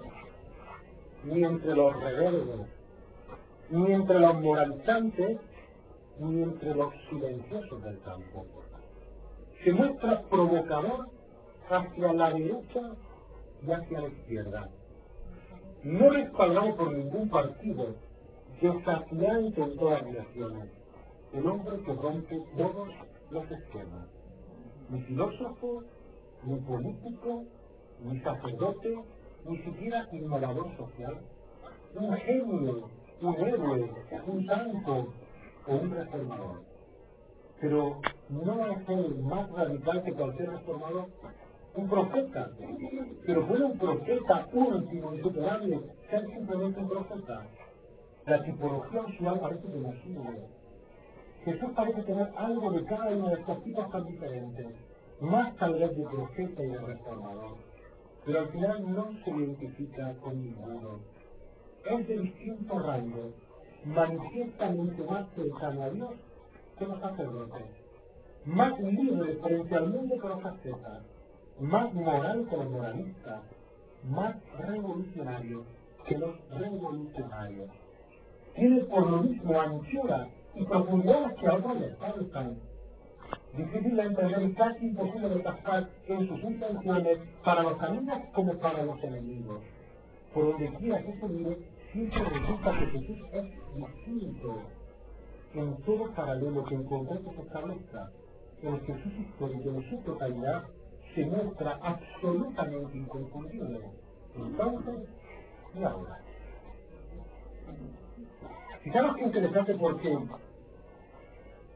ni entre los rebeldes, ni entre los moralizantes, ni entre los silenciosos del campo. Se muestra provocador hacia la derecha y hacia la izquierda, no respaldado por ningún partido, desafiante en todas direcciones, el hombre que rompe todos los esquemas, ni filósofo, ni político, ni sacerdote, ni siquiera innovador social, un genio, un héroe, un santo o un reformador. Pero no es el más radical que cualquier reformador, un profeta. Pero ¿puede un profeta último, insuperable, ser simplemente un profeta? La tipología usual parece que no sirve. Jesús parece tener algo de cada uno de estos tipos tan diferentes, más tal vez de profeta y de reformador, pero al final no se identifica con ninguno. Es de distinto rango, manifiestamente más cercano a Dios que los sacerdotes, más libre frente al mundo que los ascetas, más moral que los moralistas, más revolucionario que los revolucionarios. Tiene por lo mismo anchura y profundidad que a otros les faltan. Difícil de entender y casi imposible de captar en sus intenciones para los amigos como para los enemigos. Por donde quiera que se mire, siempre resulta que Jesús es distinto en todo paralelo que en concreto se establezca. El Jesús histórico en su totalidad se muestra absolutamente inconfundible. Entonces, y ahora. Fijaros que interesante porque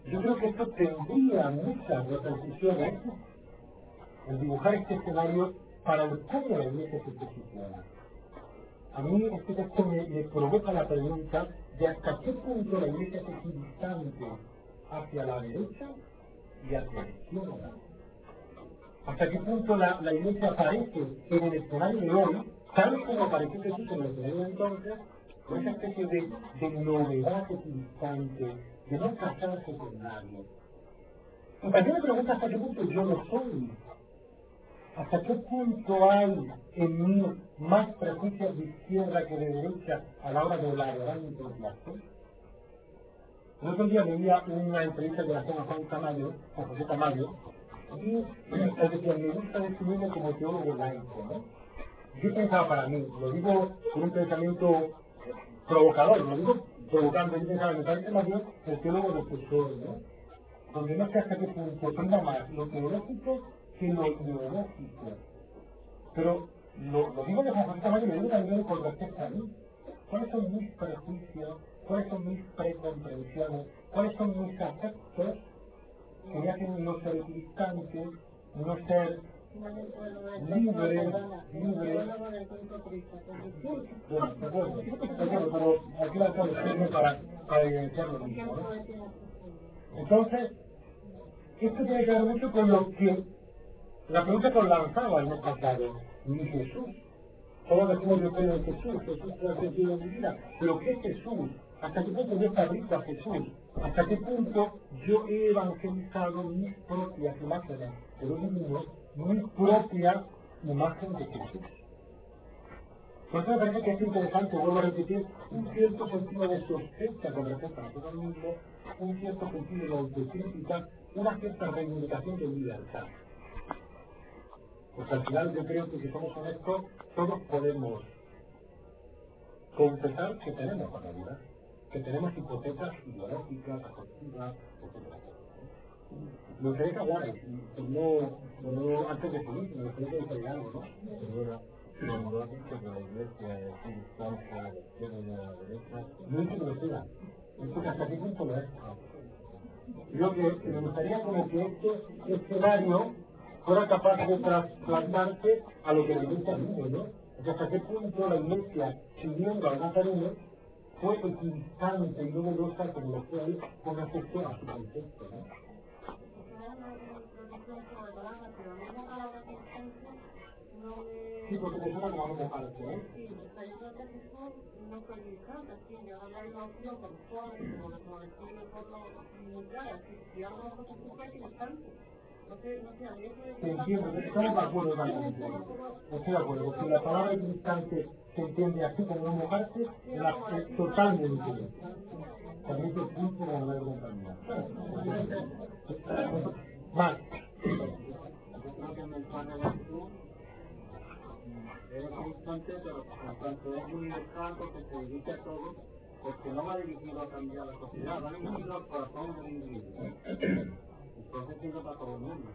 yo creo que esto tendría muchas repercusiones en dibujar este escenario para el cómo la iglesia se posiciona. A mí este texto me provoca la pregunta de hasta qué punto la iglesia es equidistante hacia la derecha y hacia la izquierda. Hasta qué punto la iglesia aparece en el escenario de hoy, tal como apareció Jesús en el escenario de entonces, con esa especie de novedad equidistante, de no casarse con nadie. Y también me pregunta hasta qué punto yo lo soy. ¿Hasta qué punto hay en mí más prejuicios de izquierda que de derecha a la hora de elaborar mi propia fe? El otro día veía una entrevista que le hacían a Juan José Tamayo, y él decía, me gusta definirme como teólogo laico, ¿no? Yo pensaba para mí, lo digo con un pensamiento provocador, lo digo provocando, yo pensaba, me parece más bien el teólogo defensor, ¿no? Donde no sé hasta qué punto tenga más lo teológico que lo ideológico. Pero lo digo de Juan José Tamayo, lo digo también con respecto a mí. ¿Cuáles son mis prejuicios? ¿Cuáles son mis precomprensiones? ¿Cuáles son mis afectos que me hacen no ser equidistante, no ser libre? Bueno, de acuerdo, pero aquí la estamos haciendo para evidenciar lo mismo, ¿no? Entonces, esto tiene que ver mucho con lo que la pregunta que os lanzaba el mes pasado, ni Jesús. Todos decimos yo creo en Jesús, Jesús es el sentido de mi vida, pero ¿qué es Jesús? ¿Hasta qué punto yo fabrico a Jesús? ¿Hasta qué punto yo he evangelizado mis propias imágenes? Pero digo, mi propia imagen de Jesús. Por eso me parece que es interesante, vuelvo a repetir, un cierto sentido de sospecha con respecto a nosotros mismos, un cierto sentido de autocrítica, una cierta reivindicación de libertad. Pues al final yo creo que si somos honestos, todos podemos confesar que tenemos banalidad, que tenemos hipotecas ideológicas, afectivas, etc. Me gustaría que hablarais, no antes de seguir, me gustaría que decir algo, ¿no? Cuando has dicho que la iglesia es distante de la izquierda y de la derecha, No es que lo sea, es que hasta qué punto lo es. Creo que me gustaría como que este escenario fuera capaz de trasplantarse a lo que la iglesia vive, ¿no? O sea, hasta qué punto la iglesia, siguiendo al Nazareno, fue equidistante y novedosa como lo fue él con respecto a su contexto, ¿no? Sí, porque te suena como algo parte, ¿eh? Sí, o sea, yo creo que Jesús no fue equidistante, así, yo no le imagiно por fuera, como decir, por lo muy claro, si algo no fue equidistante. Te entiendo, estamos de acuerdo también. Estoy de acuerdo, porque la palabra equidistante se entiende así como no mojarse, es totalmente. También es el punto de la compañía. Más. yo creo que el mensaje de Jesús es equidistante, pero en cuanto es universal, porque se dirige a todos, porque no va dirigido a cambiar la sociedad, va dirigido al corazón del individuo. Entonces sirve para todo el mundo.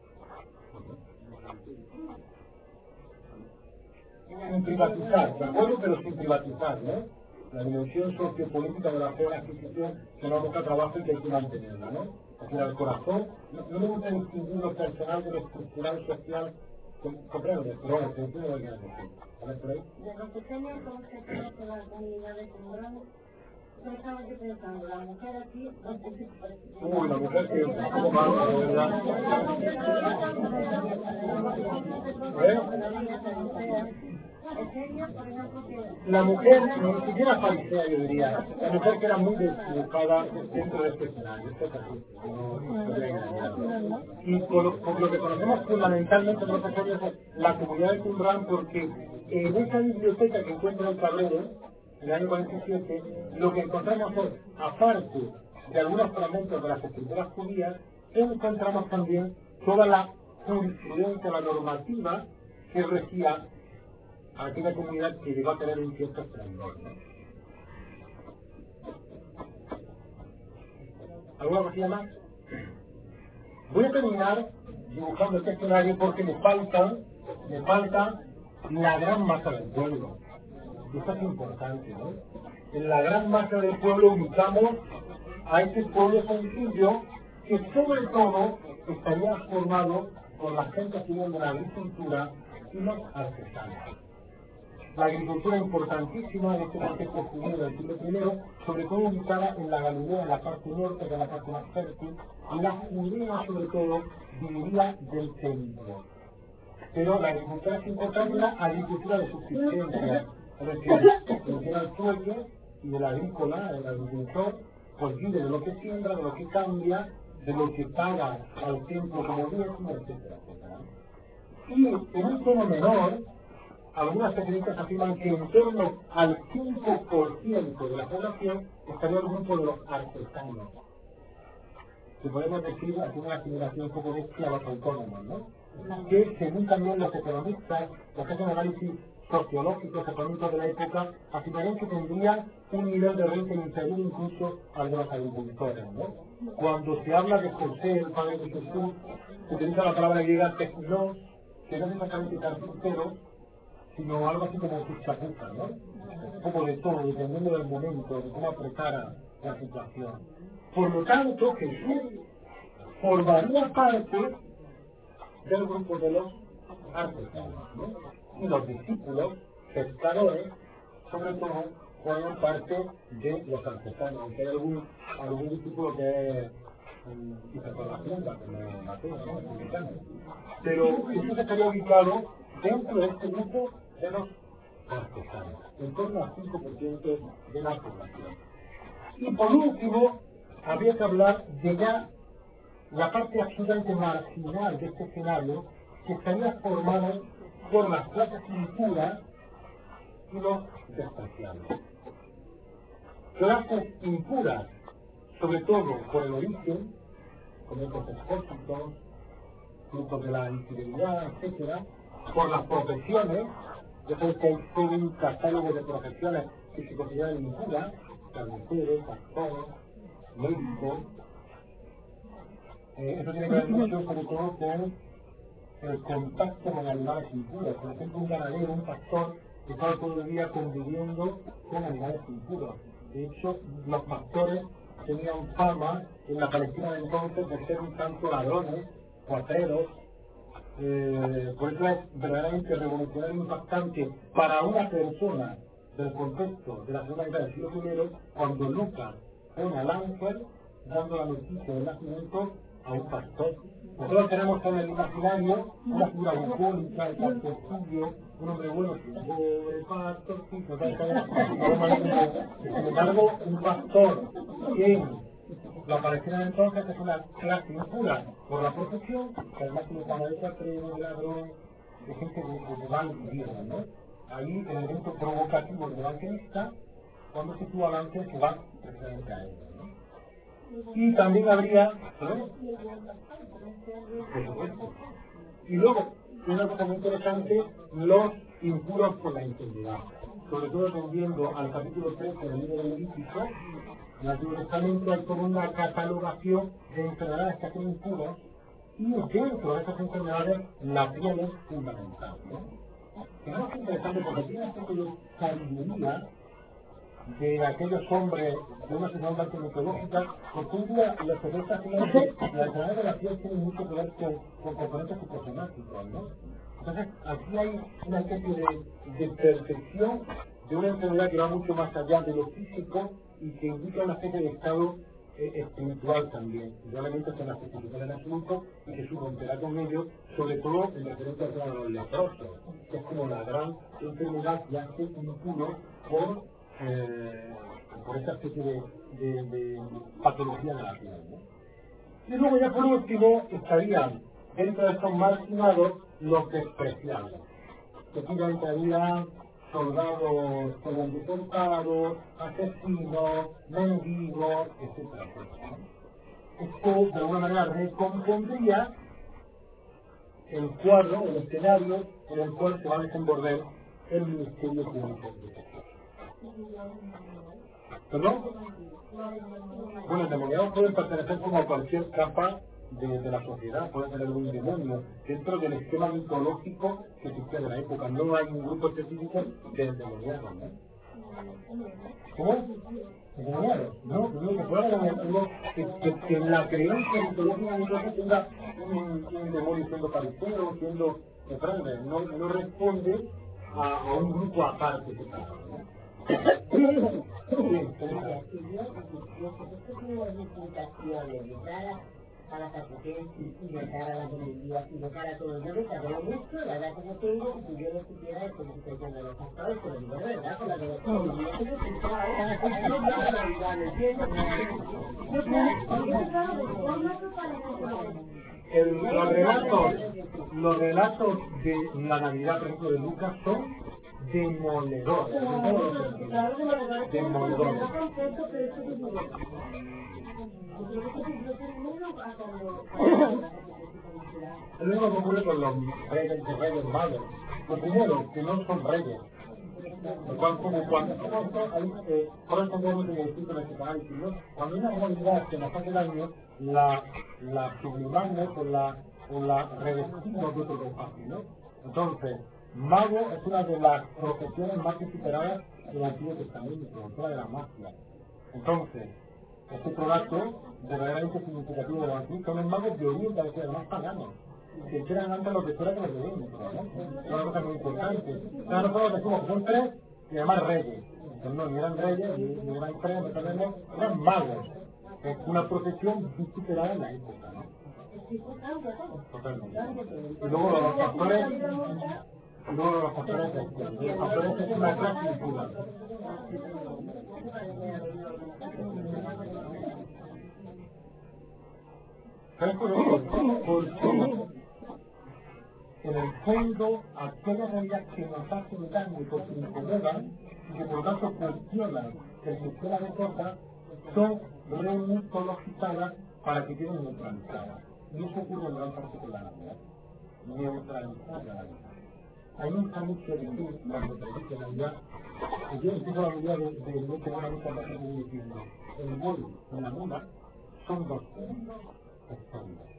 Sin privatizar, ¿de acuerdo? Pero sin privatizar, ¿no? La dimensión sociopolítica de la fe, la adquisición, que no busca trabajo y que hay que mantenerla, ¿no? Es decir, al corazón, no me gusta distinguir lo personal de lo estructural, social, comprende, pero bueno, se entiende lo que quiero decir. ¿Vale por ahí? De los pequeños, ¿cómo se cree que la comunidad de Cumbrán? Yo estaba pensando, la mujer aquí, uy, la mujer que es un poco más, de verdad. La mujer, ni siquiera farisea, yo diría, la mujer que era muy desdibujada dentro de este escenario, esto es así, y por lo que conocemos fundamentalmente en los estudios la comunidad de Qumran, porque en esa biblioteca que encuentra el tablero, en el año 47, lo que encontramos es, aparte de algunos fragmentos de las escrituras judías, encontramos también toda la jurisprudencia, la normativa que regía a aquella comunidad que llegó a tener un cierto esplendor, ¿no? ¿Alguna cosilla más? Voy a terminar dibujando este escenario porque me falta la gran masa del pueblo. Esto es importante, ¿no? En la gran masa del pueblo ubicamos a este pueblo sencillo que sobre todo estaría formado por la gente que vive de la agricultura y los artesanos. La agricultura importantísima en este contexto judío del siglo I, sobre todo ubicada en la Galilea, en la parte norte, que es la parte más fértil, y la Judea sobre todo viviría del templo. Pero la agricultura es importante, la agricultura de subsistencia, es decir, lo que era el trueque y el agrícola, el agricultor, pues vive de lo que siembra, de lo que cambia, de lo que paga al templo como diezmo, etcétera, etcétera. Y en un tono menor, algunas especialistas afirman que en torno al 5% de la población estaría el grupo de los artesanos, que podemos decir, haciendo una asimeración un poco bestia a los autónomos, ¿no? Que según también los economistas, los que hacen análisis sociológicos, económicos de la época, afirmarían que tendría un nivel de renta inferior incluso al de los agricultores, ¿no? Cuando se habla de José, el padre de Jesús, se utiliza la palabra griega technos, que no es exactamente carpintero, sino algo así como chapuza, ¿no? Un poco de todo, dependiendo del momento, de cómo apretara la situación. Por lo tanto, Jesús formaría parte del grupo de los artesanos, ¿no? Y los discípulos, pescadores, sobre todo, forman parte de los artesanos, aunque hay algún discípulo que quizá por la segunda, como Mateo, ¿no? Pero Jesús estaría ubicado dentro de este grupo de los artesanos, en torno al 5% de la población. Y por último, habría que hablar de ya la parte absolutamente marginal de este escenario, que estaría formado por las clases impuras y los despreciables. Clases impuras, sobre todo por el origen, como estos expósitos, frutos de la infidelidad, etc., por las profesiones, ya sabéis que hay todo un catálogo de profesiones que se consideran impuras, carniceros, pastores, médicos. Eso tiene que ver mucho sobre todo con el contacto con animales impuros. Por ejemplo, un ganadero, un pastor, que estaba todo el día conviviendo con animales impuros. De hecho, los pastores tenían fama en la Palestina de entonces de ser un tanto ladrones, cuatreros. Por eso es verdaderamente revolucionario e impactante para una persona del contexto de la segunda mitad del siglo I, cuando Lucas pone al ángel dando la noticia del nacimiento a un pastor. Nosotros tenemos en el imaginario una figura bucólica, el pastorcillo, un hombre bueno, el pastorcito, sin embargo, un pastor que la Palestina de entonces es una clase impura por la profesión, que además tiene fama de cuatrero, de ladrón, de gente de mal vivir, ¿no? Ahí el evento provocativo del evangelista, cuando sitúa al ángel que va precisamente a él, ¿no? Y también habría, ¿sabes? Por supuesto. Y luego, una cosa muy interesante, los impuros por la enfermedad. Sobre todo atendiendo al capítulo 13 del libro de Levítico, en el Antiguo Testamento hay toda una catalogación de enfermedades que hacen impuros, y dentro de esas enfermedades la piel es fundamental, ¿no? Que no es interesante porque tiene un poco de sabiduría de aquellos hombres de una sociedad bastante mitológica, porque un día los especialistas creen que la enfermedad de la piel tiene mucho que ver con componentes psicosomáticos, ¿no? Entonces, aquí hay una especie de percepción de una enfermedad que va mucho más allá de lo físico y que indica una especie de estado espiritual también. Probablemente son las especificaciones en absoluto y Jesús romperá con ellos, sobre todo en referencia al tema de los leprosos, que es como la gran enfermedad que hace impuro por esta especie de patología de la piel, ¿no? Y luego ya por último estarían dentro de estos marginados los despreciables, que aquí ya entrarían soldados deportados, asesinos, mendigos, etcétera, etcétera. Esto de alguna manera recompondría el cuadro, el escenario en el cual se va a desenvolver el ministerio público de Jesús. ¿Perdón? Bueno, los demoniados pueden pertenecer como a cualquier capa de la sociedad, pueden tener un demonio dentro del esquema mitológico que existía de la época. No hay un grupo específico de demoniados, ¿no? ¿Cómo? Engañados, ¿no? Que fuera que la creencia mitológica muchas tenga un demonio siendo parecido, siendo grande, no responde a un grupo aparte de cada uno. A la catequesis y de cara a la comunidad y de cara a todo. Yo me cargo mucho, la edad que yo tengo, si yo no supiera esto que estoy diciendo de los pastores, pero digo, de verdad, con la de los comunidades, yo los relatos de la Navidad, por ejemplo, de Lucas son demoledores. Demoledores. Es lo mismo que ocurre con los reyes magos. Lo primero, que no son reyes. Por eso tenemos que decir en este canal, cuando hay una realidad que nos hace daño, la sublimamos o la revestimos de otro fácil, ¿no? Entonces, mago es una de las profesiones más superadas del Antiguo Testamento, una de las mafias. Entonces, este producto verdaderamente significativo de los antiguos son los magos de Oriente, que eran más paganos, que eran antes lo que fuera que los de Oriente, es una cosa muy importante. Ahora nosotros decimos que son tres y además reyes. Entonces, no, ni eran reyes, ni eran tres, eran magos. Es una profesión muy superada en la época, ¿no? Totalmente. Y luego los pastores es una gran cultura. ¿Sabes por qué? Porque en el fondo aquellas realidades que nos hacen daño y que nos incomodan y que por lo tanto cuestionan el sistema de cosas son remitologizadas para que queden neutralizadas. Y eso ocurre en gran parte con la Navidad. Neutralizar la Navidad. Hay mucha diferencia cuando te dice la Navidad. Yo entiendo la Navidad de no tener una mucha razón diciendo el buey y la mula son dos escondidos.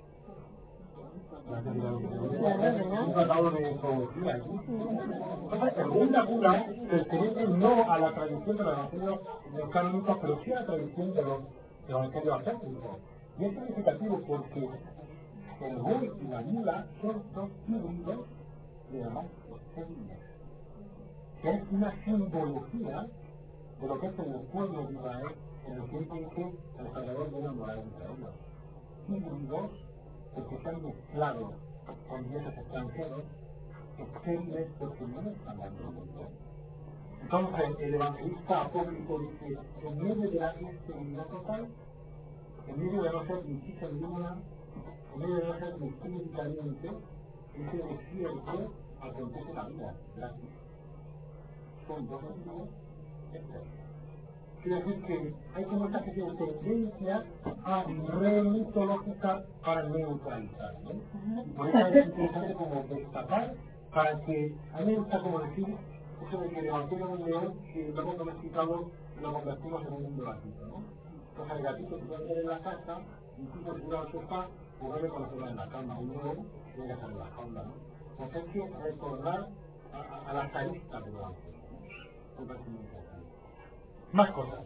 Un tratado de zoología aquí. Entonces, el buey y la mula pertenecen no a la tradición de los evangelios canónicos, pero sí a la tradición de los evangelios apócrifos. Y es significativo porque el buey y la mula son dos híbridos de demás especies, que es una simbología de lo que es el pueblo de Israel en el tiempo en que el Salvador viene a morar entre ellos. Híbridos que se han mezclado con dioses extranjeros, estériles porque no están dando el mundo. Entonces el evangelista apócrifo dice, en medio de la esterilidad total, en medio de no ser ni chicha ni luna, en medio de no ser ni frío ni caliente, ese desierto acontece la vida, gratis. Son dos antiguos estériles. Quiere decir que hay como esta especie de tendencia a remitologizar para neutralizar, ¿no? Y por eso es interesante como destacar para que a mí me gusta como decir eso de que el evangelio de un león que lo hemos domesticado lo convertimos en un mundo gatito, ¿no? Entonces el gatito se puede hacer en la casa, incluso si va al sofá, o debe conocerla en la cama, un león tiene que estar en la jaula, ¿no? Entonces hay que retornar a las aristas del evangelio, ¿no? Me parece muy importante. Más cosas.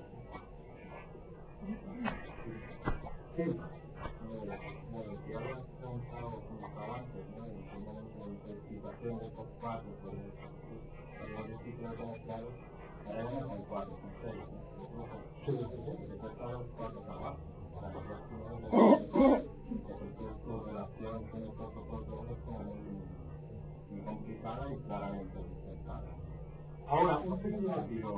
Sí. Bueno, si ahora son unos avances, ¿no? En el momento de investigación de estos cuadros, pero los sitios como cuadros, ahora no son cuadros, son seis, ¿no? Sí. Después están los cuadros abajo, para que los primeros de su relación con estos otros es como muy complicada y claramente dispensada. Ahora, un pequeño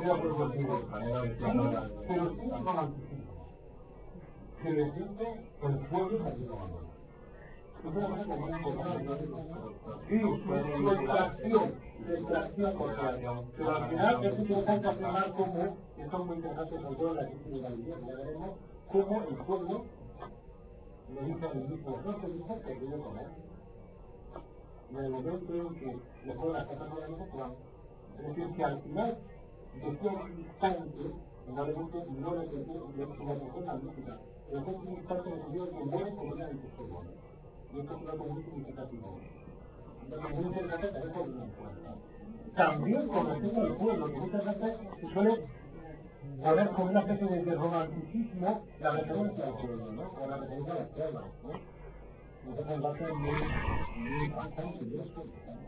pero sí romanticismo. Que defiende el pueblo latinoamericano. Es una cosa muy importante. Sí, su extracción contraria. Pero al final es interesante afirmar cómo, esto es muy interesante sobre todo en la crisis de la vivienda, ya veremos cómo el pueblo le dice al mismo, no se dice que quiere comer. Y en el momento en que le ponen las cosas sobre la mesa, se van. Es decir, que al final, después de un instante, probablemente no le presenta la música, pero es un instante en el sentido de que muere como una discusión. Y esto es un dato muy significativo. Es muy interesante tener eso en cuenta. También con respecto al pueblo, que muchas veces se suele poner con una especie de romanticismo la referencia al pueblo, ¿no? O la referencia a las tierras, ¿no? Entonces va a ser muy impactante y eso,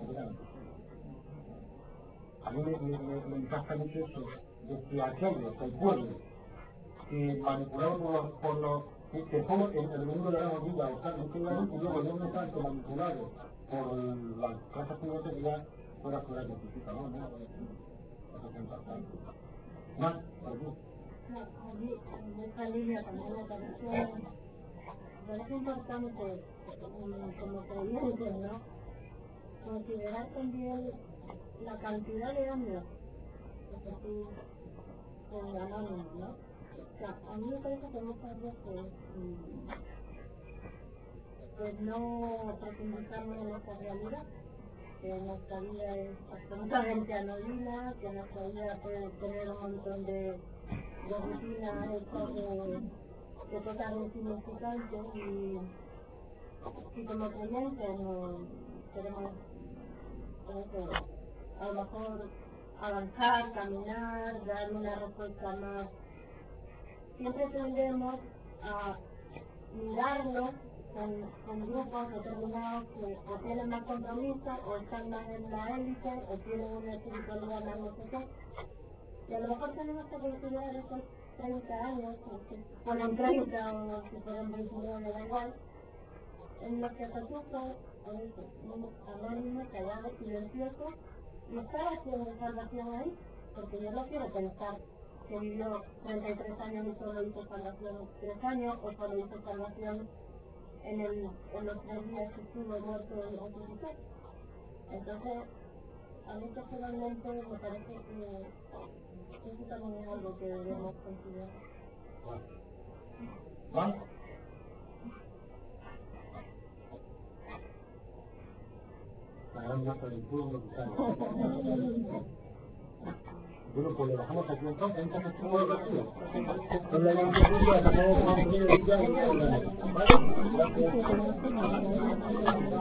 a mí me impacta mucho eso, de que aquellos, el pueblo, que manipulado por los que todo el mundo le damos vida, o sea, que luego no me tanto manipulado por las cosas que no sería fuera justifica, ¿no? Eso es impactante. Más, por aquí. No, a mí, en esta línea también me parece importante, como creyentes, ¿no? Considerar también la cantidad de años que Jesús fue anónimo, ¿no? O sea, a mí me parece que muchas veces pues no profundizamos en esta realidad, que nuestra vida es absolutamente anodina, que nuestra vida puede tener un montón de rutinas hechas de cosas insignificantes y como creyentes no queremos a lo mejor avanzar, caminar, dar una respuesta más. Siempre tendemos a mirarnos con grupos determinados que o tienen más compromiso, o están más en la élite, o tienen una espiritualidad más no sé qué. Y a lo mejor tenemos que considerar esos 30 años, o si fueron 30 o si fueron 29, da igual, en los que Jesús fue anónimo, callado, silencioso, y está haciendo salvación ahí, porque yo no quiero pensar que vivió 33 años y solo hizo salvación 3 años, o solo hizo salvación en los 3 días que estuvo muerto y resucitó. Entonces, a mí personalmente me parece que eso también es algo que debemos considerar. ¿Más? Bueno, pues lo dejamos aquí entonces estuvo el vacío. Con la identidad, ¿vale? Gracias.